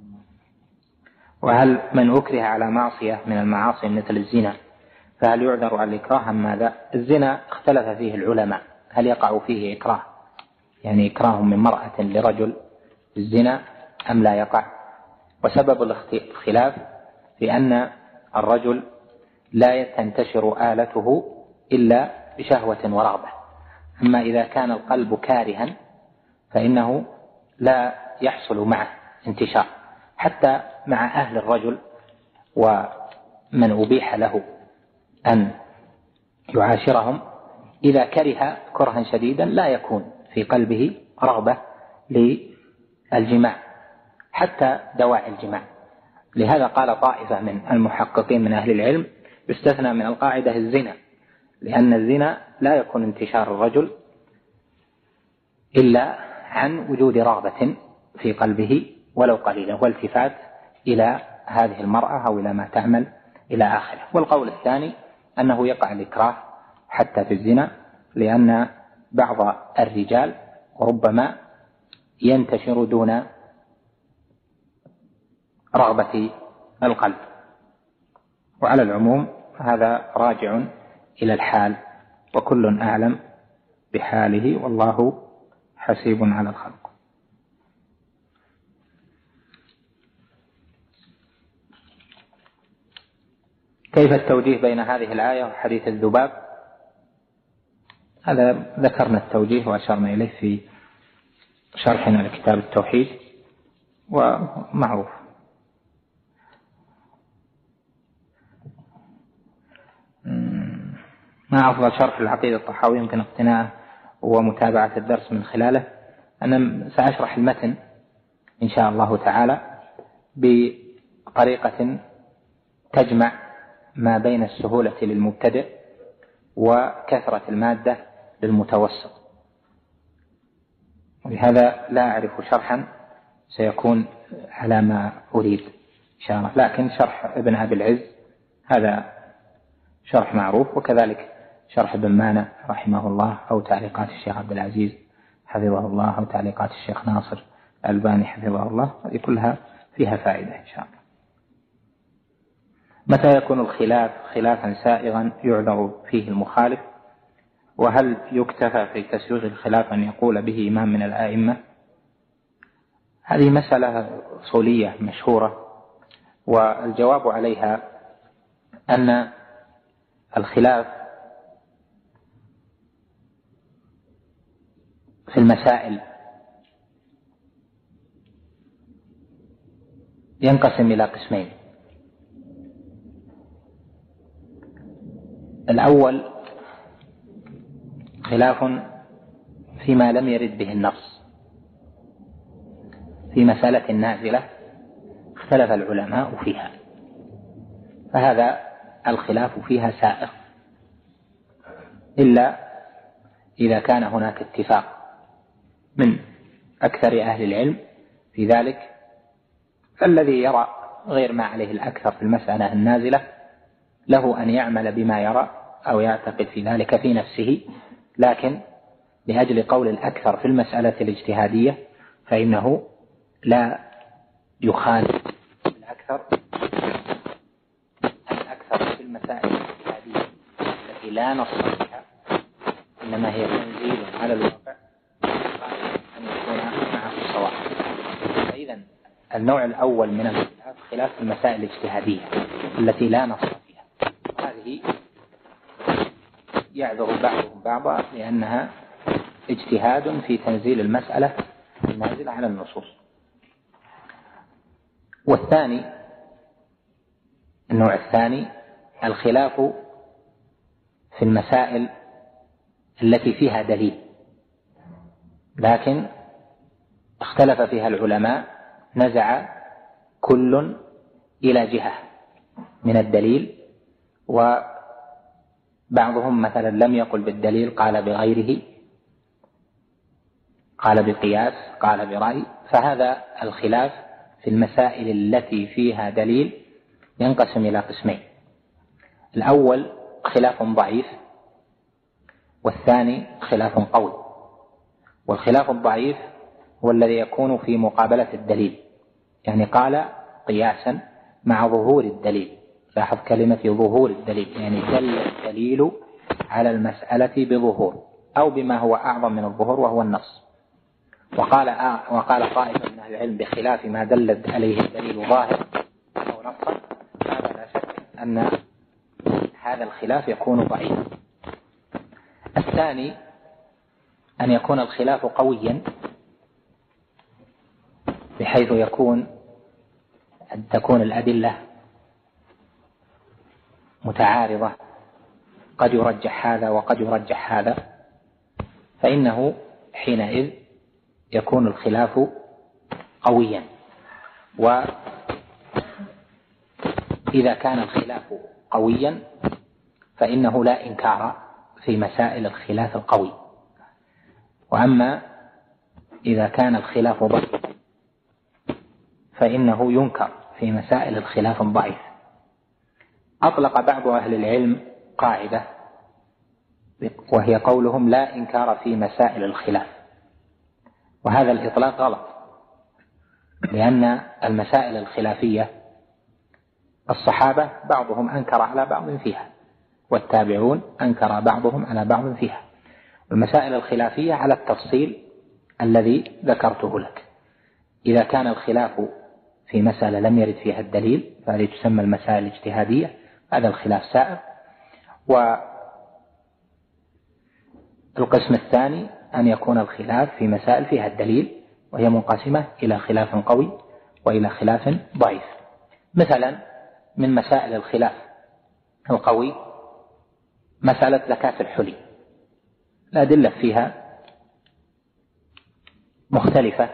وهل من أكره على معصية من المعاصي مثل الزنا فهل يعذر على الإكراه أم ماذا؟ الزنا اختلف فيه العلماء هل يقع فيه إكراه، يعني إكراه من مرأة لرجل الزنا أم لا يقع؟ وسبب الخلاف في أن الرجل لا تنتشر آلته إلا بشهوة ورغبة، أما إذا كان القلب كارها فإنه لا يحصل معه انتشار، حتى مع أهل الرجل ومن أبيح له أن يعاشرهم إذا كره كرها شديدا لا يكون في قلبه رغبة للجماع حتى دواعي الجماع، لهذا قال طائفة من المحققين من أهل العلم يستثنى من القاعدة الزنا، لأن الزنا لا يكون انتشار الرجل إلا عن وجود رغبة في قلبه ولو قليلا، والتفات إلى هذه المرأة أو إلى ما تعمل إلى آخره. والقول الثاني أنه يقع الإكراه حتى في الزنا، لأن بعض الرجال ربما ينتشر دون رغبة القلب. وعلى العموم هذا راجع إلى الحال، وكل أعلم بحاله والله حسيب على الخلق. كيف التوجيه بين هذه الآية وحديث الذباب؟ هذا ذكرنا التوجيه وأشرنا إليه في شرحنا لكتاب التوحيد ومعروف. ما أفضل شرح العقيدة الطحاوية يمكن اقتناعه ومتابعة الدرس من خلاله؟ أنا سأشرح المتن إن شاء الله تعالى بطريقة تجمع ما بين السهولة للمبتدئ وكثرة المادة للمتوسط، ولهذا لا أعرف شرحا سيكون على ما أريد إن شاء الله، لكن شرح ابن أبي العز هذا شرح معروف، وكذلك شرح ابن مانع رحمه الله، أو تعليقات الشيخ عبد العزيز حفظه الله، أو تعليقات الشيخ ناصر الألباني حفظه الله، هذه كلها فيها فائدة إن شاء الله. متى يكون الخلاف خلافا سائغا يعذر فيه المخالف؟ وهل يكتفى في تسويغ الخلاف أن يقول به إمام من الآئمة؟ هذه مسألة أصولية مشهورة، والجواب عليها أن الخلاف في المسائل ينقسم إلى قسمين. الأول خلاف فيما لم يرد به النص، في مسألة نازلة اختلف العلماء فيها، فهذا الخلاف فيها سائغ، إلا إذا كان هناك اتفاق من أكثر أهل العلم في ذلك، فالذي يرى غير ما عليه الأكثر في المسألة النازلة له أن يعمل بما يرى أو يعتقد في ذلك في نفسه، لكن لأجل قول الأكثر في المسألة الاجتهادية فإنه لا يخالف الأكثر. الأكثر في المسائل الاجتهادية التي لا نص فيها إنما هي تنزيل على الواقع أن يكون معه الصواب. فإذا النوع الأول من الخلاف خلاف المسائل الاجتهادية التي لا نص فيها، هذه يعذر بعضهم بعضا لأنها اجتهاد في تنزيل المسألة النازلة على النصوص. والثاني النوع الثاني الخلاف في المسائل التي فيها دليل لكن اختلف فيها العلماء، نزع كل إلى جهة من الدليل، وبعضهم مثلا لم يقل بالدليل قال بغيره، قال بقياس، قال برأي. فهذا الخلاف في المسائل التي فيها دليل ينقسم إلى قسمين: الأول خلاف ضعيف، والثاني خلاف قوي. والخلاف الضعيف هو الذي يكون في مقابلة الدليل، يعني قال قياسا مع ظهور الدليل. لاحظ كلمة ظهور الدليل، يعني دل الدليل على المسألة بظهور أو بما هو أعظم من الظهور وهو النص. وقال آه وقال طائفة من أهل العلم بخلاف ما دل عليه الدليل ظاهر أو نصا. هذا لا شك أن هذا الخلاف يكون ضعيفا. الثاني أن يكون الخلاف قويا بحيث يكون أن تكون الأدلة متعارضة، قد يرجح هذا وقد يرجح هذا، فإنه حينئذ يكون الخلاف قويا. إذا كان الخلاف قويا فإنه لا إنكار في مسائل الخلاف القوي، وأما إذا كان الخلاف ضعيف فإنه ينكر في مسائل الخلاف الضعيف. أطلق بعض أهل العلم قاعدة وهي قولهم لا إنكار في مسائل الخلاف، وهذا الإطلاق غلط، لأن المسائل الخلافية الصحابة بعضهم أنكر على بعض فيها، والتابعون أنكر بعضهم على بعض فيها. والمسائل الخلافية على التفصيل الذي ذكرته لك. إذا كان الخلاف في مسألة لم يرد فيها الدليل فهذه تسمى المسائل الاجتهادية، هذا الخلاف سائر. والقسم الثاني أن يكون الخلاف في مسائل فيها الدليل، وهي منقسمة إلى خلاف قوي وإلى خلاف ضعيف. مثلا من مسائل الخلاف القوي مسألة زكاة الحلي، الأدلة فيها مختلفة،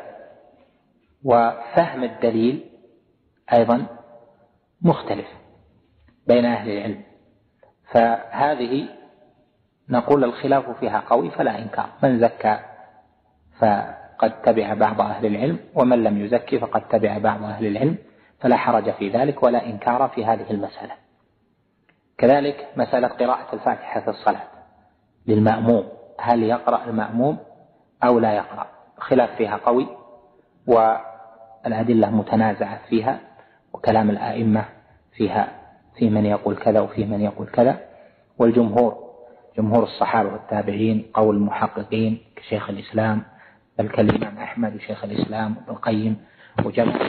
وفهم الدليل أيضا مختلف بين أهل العلم، فهذه نقول الخلاف فيها قوي فلا إنكار، من زكى فقد تبع بعض أهل العلم، ومن لم يزكي فقد تبع بعض أهل العلم، فلا حرج في ذلك ولا إنكار في هذه المسألة. كذلك مسألة قراءة الفاتحة في الصلاة للمأموم، هل يقرأ المأموم أو لا يقرأ؟ خلاف فيها قوي، والأدلة متنازعة فيها، وكلام الآئمة فيها في من يقول كذا وفي من يقول كذا. والجمهور جمهور الصحابة والتابعين قول المحققين كشيخ الإسلام بل كالإمام أحمد وشيخ الإسلام وابن القيم وجمع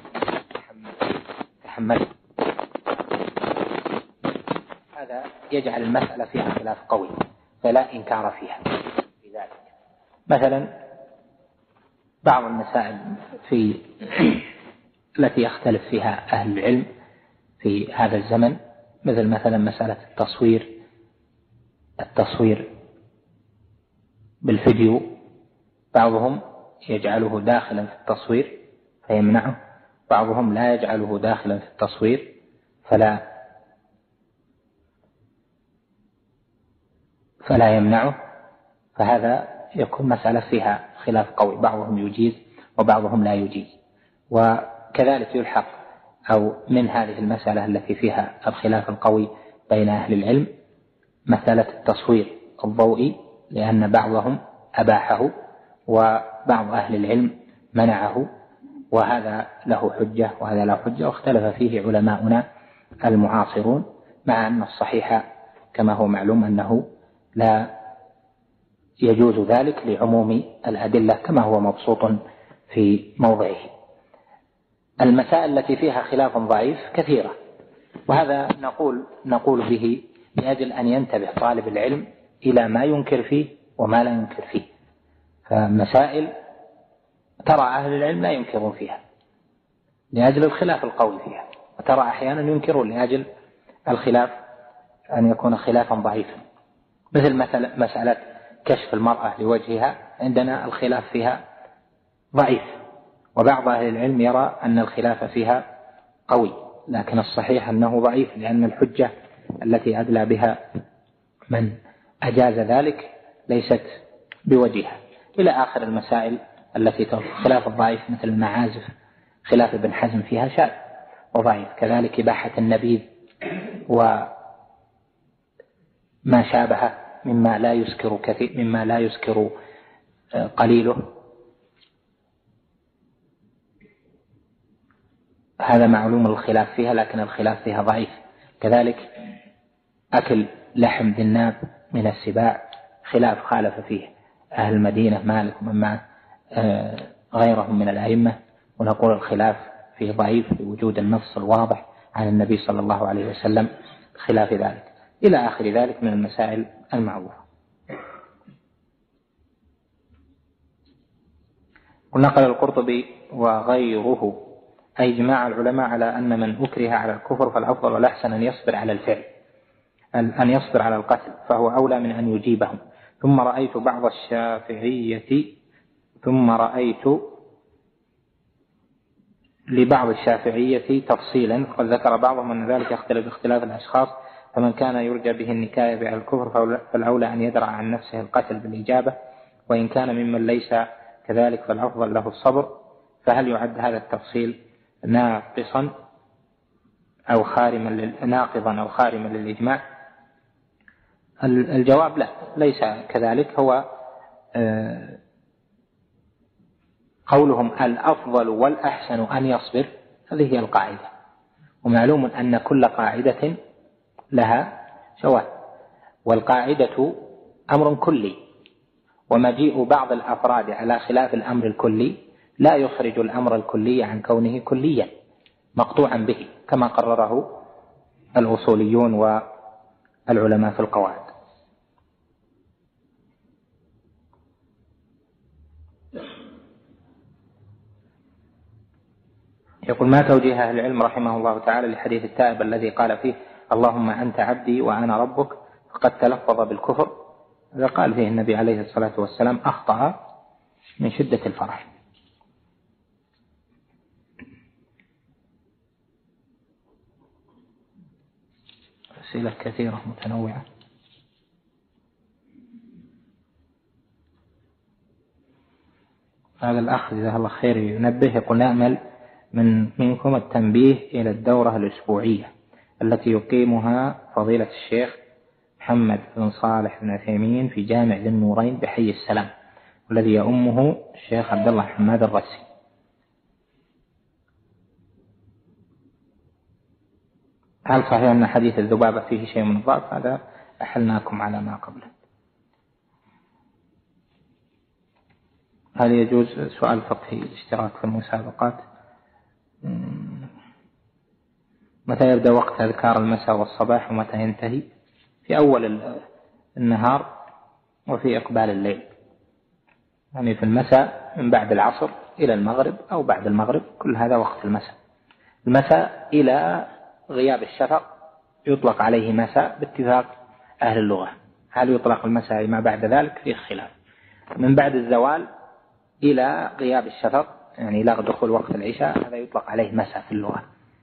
تحمل، هذا يجعل المسألة فيها خلاف قوي فلا إنكار فيها في ذلك. مثلا بعض المسائل في التي يختلف فيها أهل العلم في هذا الزمن، مثل مثلا مسألة التصوير التصوير بالفيديو، بعضهم يجعله داخلا في التصوير فيمنعه، بعضهم لا يجعله داخلا في التصوير فلا فلا يمنعه، فهذا يكون مسألة فيها خلاف قوي، بعضهم يجيز وبعضهم لا يجيز. وكذلك يلحق أو من هذه المسألة التي فيها الخلاف القوي بين أهل العلم مسألة التصوير الضوئي، لأن بعضهم أباحه وبعض أهل العلم منعه، وهذا له حجة وهذا له حجة، واختلف فيه علماؤنا المعاصرون، مع أن الصحيح كما هو معلوم أنه لا يجوز ذلك لعموم الأدلة كما هو مبسوط في موضعه. المسائل التي فيها خلاف ضعيف كثيرة، وهذا نقول نقول به لأجل أن ينتبه طالب العلم إلى ما ينكر فيه وما لا ينكر فيه. فمسائل ترى أهل العلم لا ينكرون فيها لأجل الخلاف القوي فيها، وترى أحيانا ينكرون لأجل الخلاف أن يكون خلافا ضعيفا، مثل مثل مسألة كشف المرأة لوجهها، عندنا الخلاف فيها ضعيف، وبعض أهل العلم يرى أن الخلاف فيها قوي، لكن الصحيح أنه ضعيف، لأن الحجة التي أدلى بها من أجاز ذلك ليست بوجهها، إلى آخر المسائل التي خلاف الضعيف مثل المعازف، خلاف ابن حزم فيها شاذ وضعيف. كذلك إباحة النبيذ وما شابه مما لا يسكر كثير مما لا يسكر قليله، هذا معلوم الخلاف فيها، لكن الخلاف فيها ضعيف. كذلك أكل لحم ذي الناب من السباع، خلاف خالف فيه أهل المدينة مالك ومن غيرهم من الأئمة، ونقول الخلاف فيه ضعيف بوجود النص الواضح عن النبي صلى الله عليه وسلم خلاف ذلك، إلى آخر ذلك من المسائل المعروفة. ونقل القرطبي وغيره أي إجماع العلماء على أن من أكره على الكفر فالأفضل والأحسن أن يصبر على الفعل أن يصبر على القتل، فهو أولى من أن يجيبهم. ثم رأيت بعض الشافعية ثم رأيت لبعض الشافعية تفصيلا، قد ذكر بعضهم أن ذلك يختلف باختلاف الأشخاص، فمن كان يرجى به النكاية بعد الكفر فالأولى أن يدرع عن نفسه القتل بالإجابة، وإن كان ممن ليس كذلك فالأفضل له الصبر. فهل يعد هذا التفصيل ناقصا أو خارما ناقضا أو خارما للإجماع؟ الجواب لا، ليس كذلك. هو قولهم الأفضل والأحسن أن يصبر، هذه هي القاعدة، ومعلوم أن كل قاعدة لها شواذ، والقاعدة أمر كلي، ومجيء بعض الأفراد على خلاف الأمر الكلي لا يخرج الأمر الكلي عن كونه كليا مقطوعا به، كما قرره الأصوليون والعلماء في القواعد. يقول: ما توجيه أهل العلم رحمه الله تعالى لحديث التائب الذي قال فيه اللهم أنت عبدي وأنا ربك فقد تلفظ بالكفر؟ هذا قال فيه النبي عليه الصلاة والسلام أخطأ من شدة الفرح. أسئلة كثيرة متنوعة. هذا الأخ جزاه الله خير ينبه، يقول: نأمل من منكم التنبيه إلى الدورة الأسبوعية التي يقيمها فضيلة الشيخ محمد بن صالح بن عثيمين في جامع ذي النورين بحي السلام، والذي يؤمه الشيخ عبد الله حماد الرسي. هل صحيح أن حديث الذبابة فيه شيء من الضعف؟ هذا أحلناكم على ما قبله. هل يجوز سؤال فقهي الاشتراك في المسابقات؟ متى يبدأ وقت أذكار المساء والصباح ومتى ينتهي؟ في أول النهار وفي إقبال الليل، يعني في المساء من بعد العصر إلى المغرب أو بعد المغرب، كل هذا وقت المساء. المساء إلى غياب الشفق يطلق عليه مساء باتفاق أهل اللغة. هل يطلق المساء ما بعد ذلك؟ فيه خلاف. من بعد الزوال إلى غياب الشفق، يعني إلى دخول وقت العشاء، هذا يطلق عليه مساء في اللغة.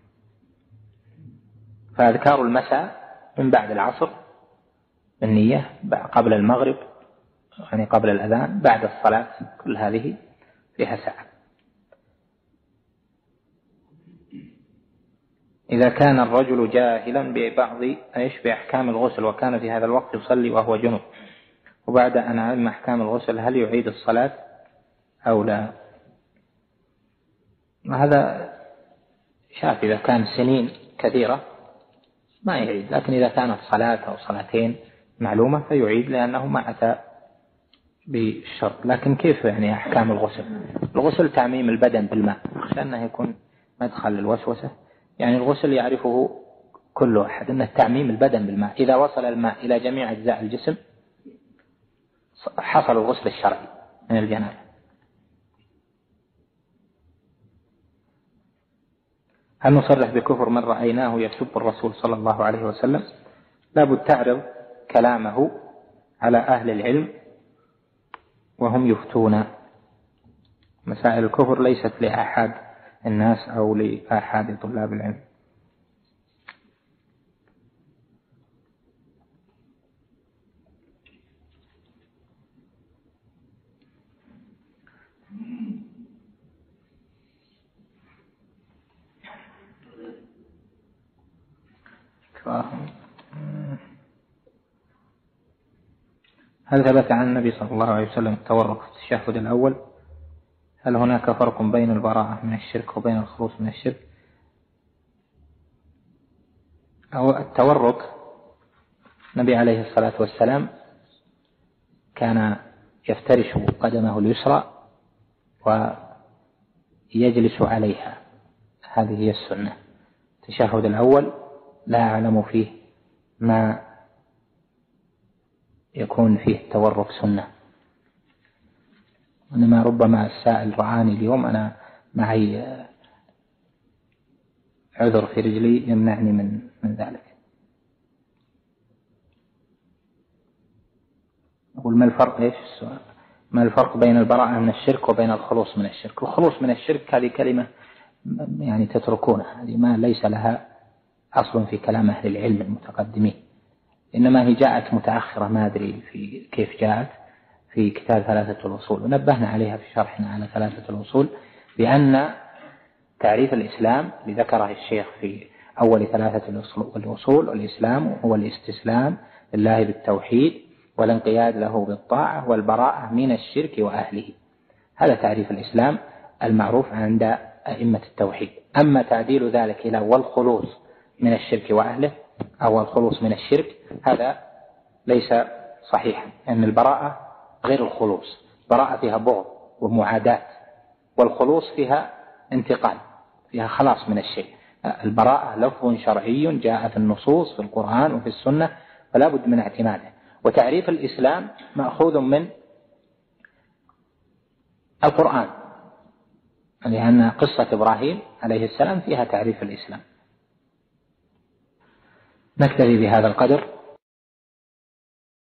فأذكار المساء من بعد العصر النية، قبل المغرب يعني قبل الأذان، بعد الصلاة، كل هذه فيها ساعة. إذا كان الرجل جاهلا ببعض ايش بأحكام الغسل وكان في هذا الوقت يصلي وهو جنب، وبعد أن علم أحكام الغسل هل يعيد الصلاة أو لا؟ هذا شاف، إذا كان سنين كثيرة ما يعيد، لكن إذا كانت صلاة أو صلاتين معلومة فيعيد، لأنه ما أتى بالشرط. لكن كيف يعني أحكام الغسل؟ الغسل تعميم البدن بالماء، أخشى أنه يكون مدخل للوسوسة. يعني الغسل يعرفه كل أحد أنه تعميم البدن بالماء، إذا وصل الماء إلى جميع أجزاء الجسم حصل الغسل الشرعي من الجنابة. هل نصرح بكفر من رأيناه يسب الرسول صلى الله عليه وسلم؟ لابد تعرض كلامه على أهل العلم وهم يفتون. مسائل الكفر ليست لأحد الناس أو لأحد طلاب العلم. هل ثبت عن النبي صلى الله عليه وسلم التورك في التشهد الأول؟ هل هناك فرق بين البراءة من الشرك وبين الخلوص من الشرك؟ أو التورك، النبي عليه الصلاة والسلام كان يفترش قدمه اليسرى ويجلس عليها، هذه هي السنة. التشهد الأول لا أعلم فيه ما يكون فيه التورك سنة، إنما ربما السائل رعاني اليوم أنا معي عذر في رجلي يمنعني من من ذلك. أقول ما الفرق؟ إيش السؤال؟ ما الفرق بين البراءة من الشرك وبين الخلوص من الشرك؟ الخلوص من الشرك هذه كلمة يعني تتركونها، هذه ما ليس لها أصل في كلام أهل العلم المتقدمين، إنما هي جاءت متأخرة، ما أدري في كيف جاءت في كتاب ثلاثة الأصول، ونبهنا عليها في شرحنا على ثلاثة الأصول بأن تعريف الإسلام ذكره الشيخ في أول ثلاثة الأصول: الإسلام هو الاستسلام لله بالتوحيد والانقياد له بالطاعة والبراءة من الشرك وأهله. هذا تعريف الإسلام المعروف عند أئمة التوحيد. أما تعديل ذلك إلى والخلوص من الشرك وأهله أو الخلوص من الشرك هذا ليس صحيحا، لأن البراءة غير الخلوص، براءة فيها بغض ومعاداة، والخلوص فيها انتقال، فيها خلاص من الشيء. البراءة لفظ شرعي جاء في النصوص في القرآن وفي السنة، فلا بد من اعتماده. وتعريف الإسلام مأخوذ من القرآن، لأن قصة إبراهيم عليه السلام فيها تعريف الإسلام. نكتفي بهذا القدر.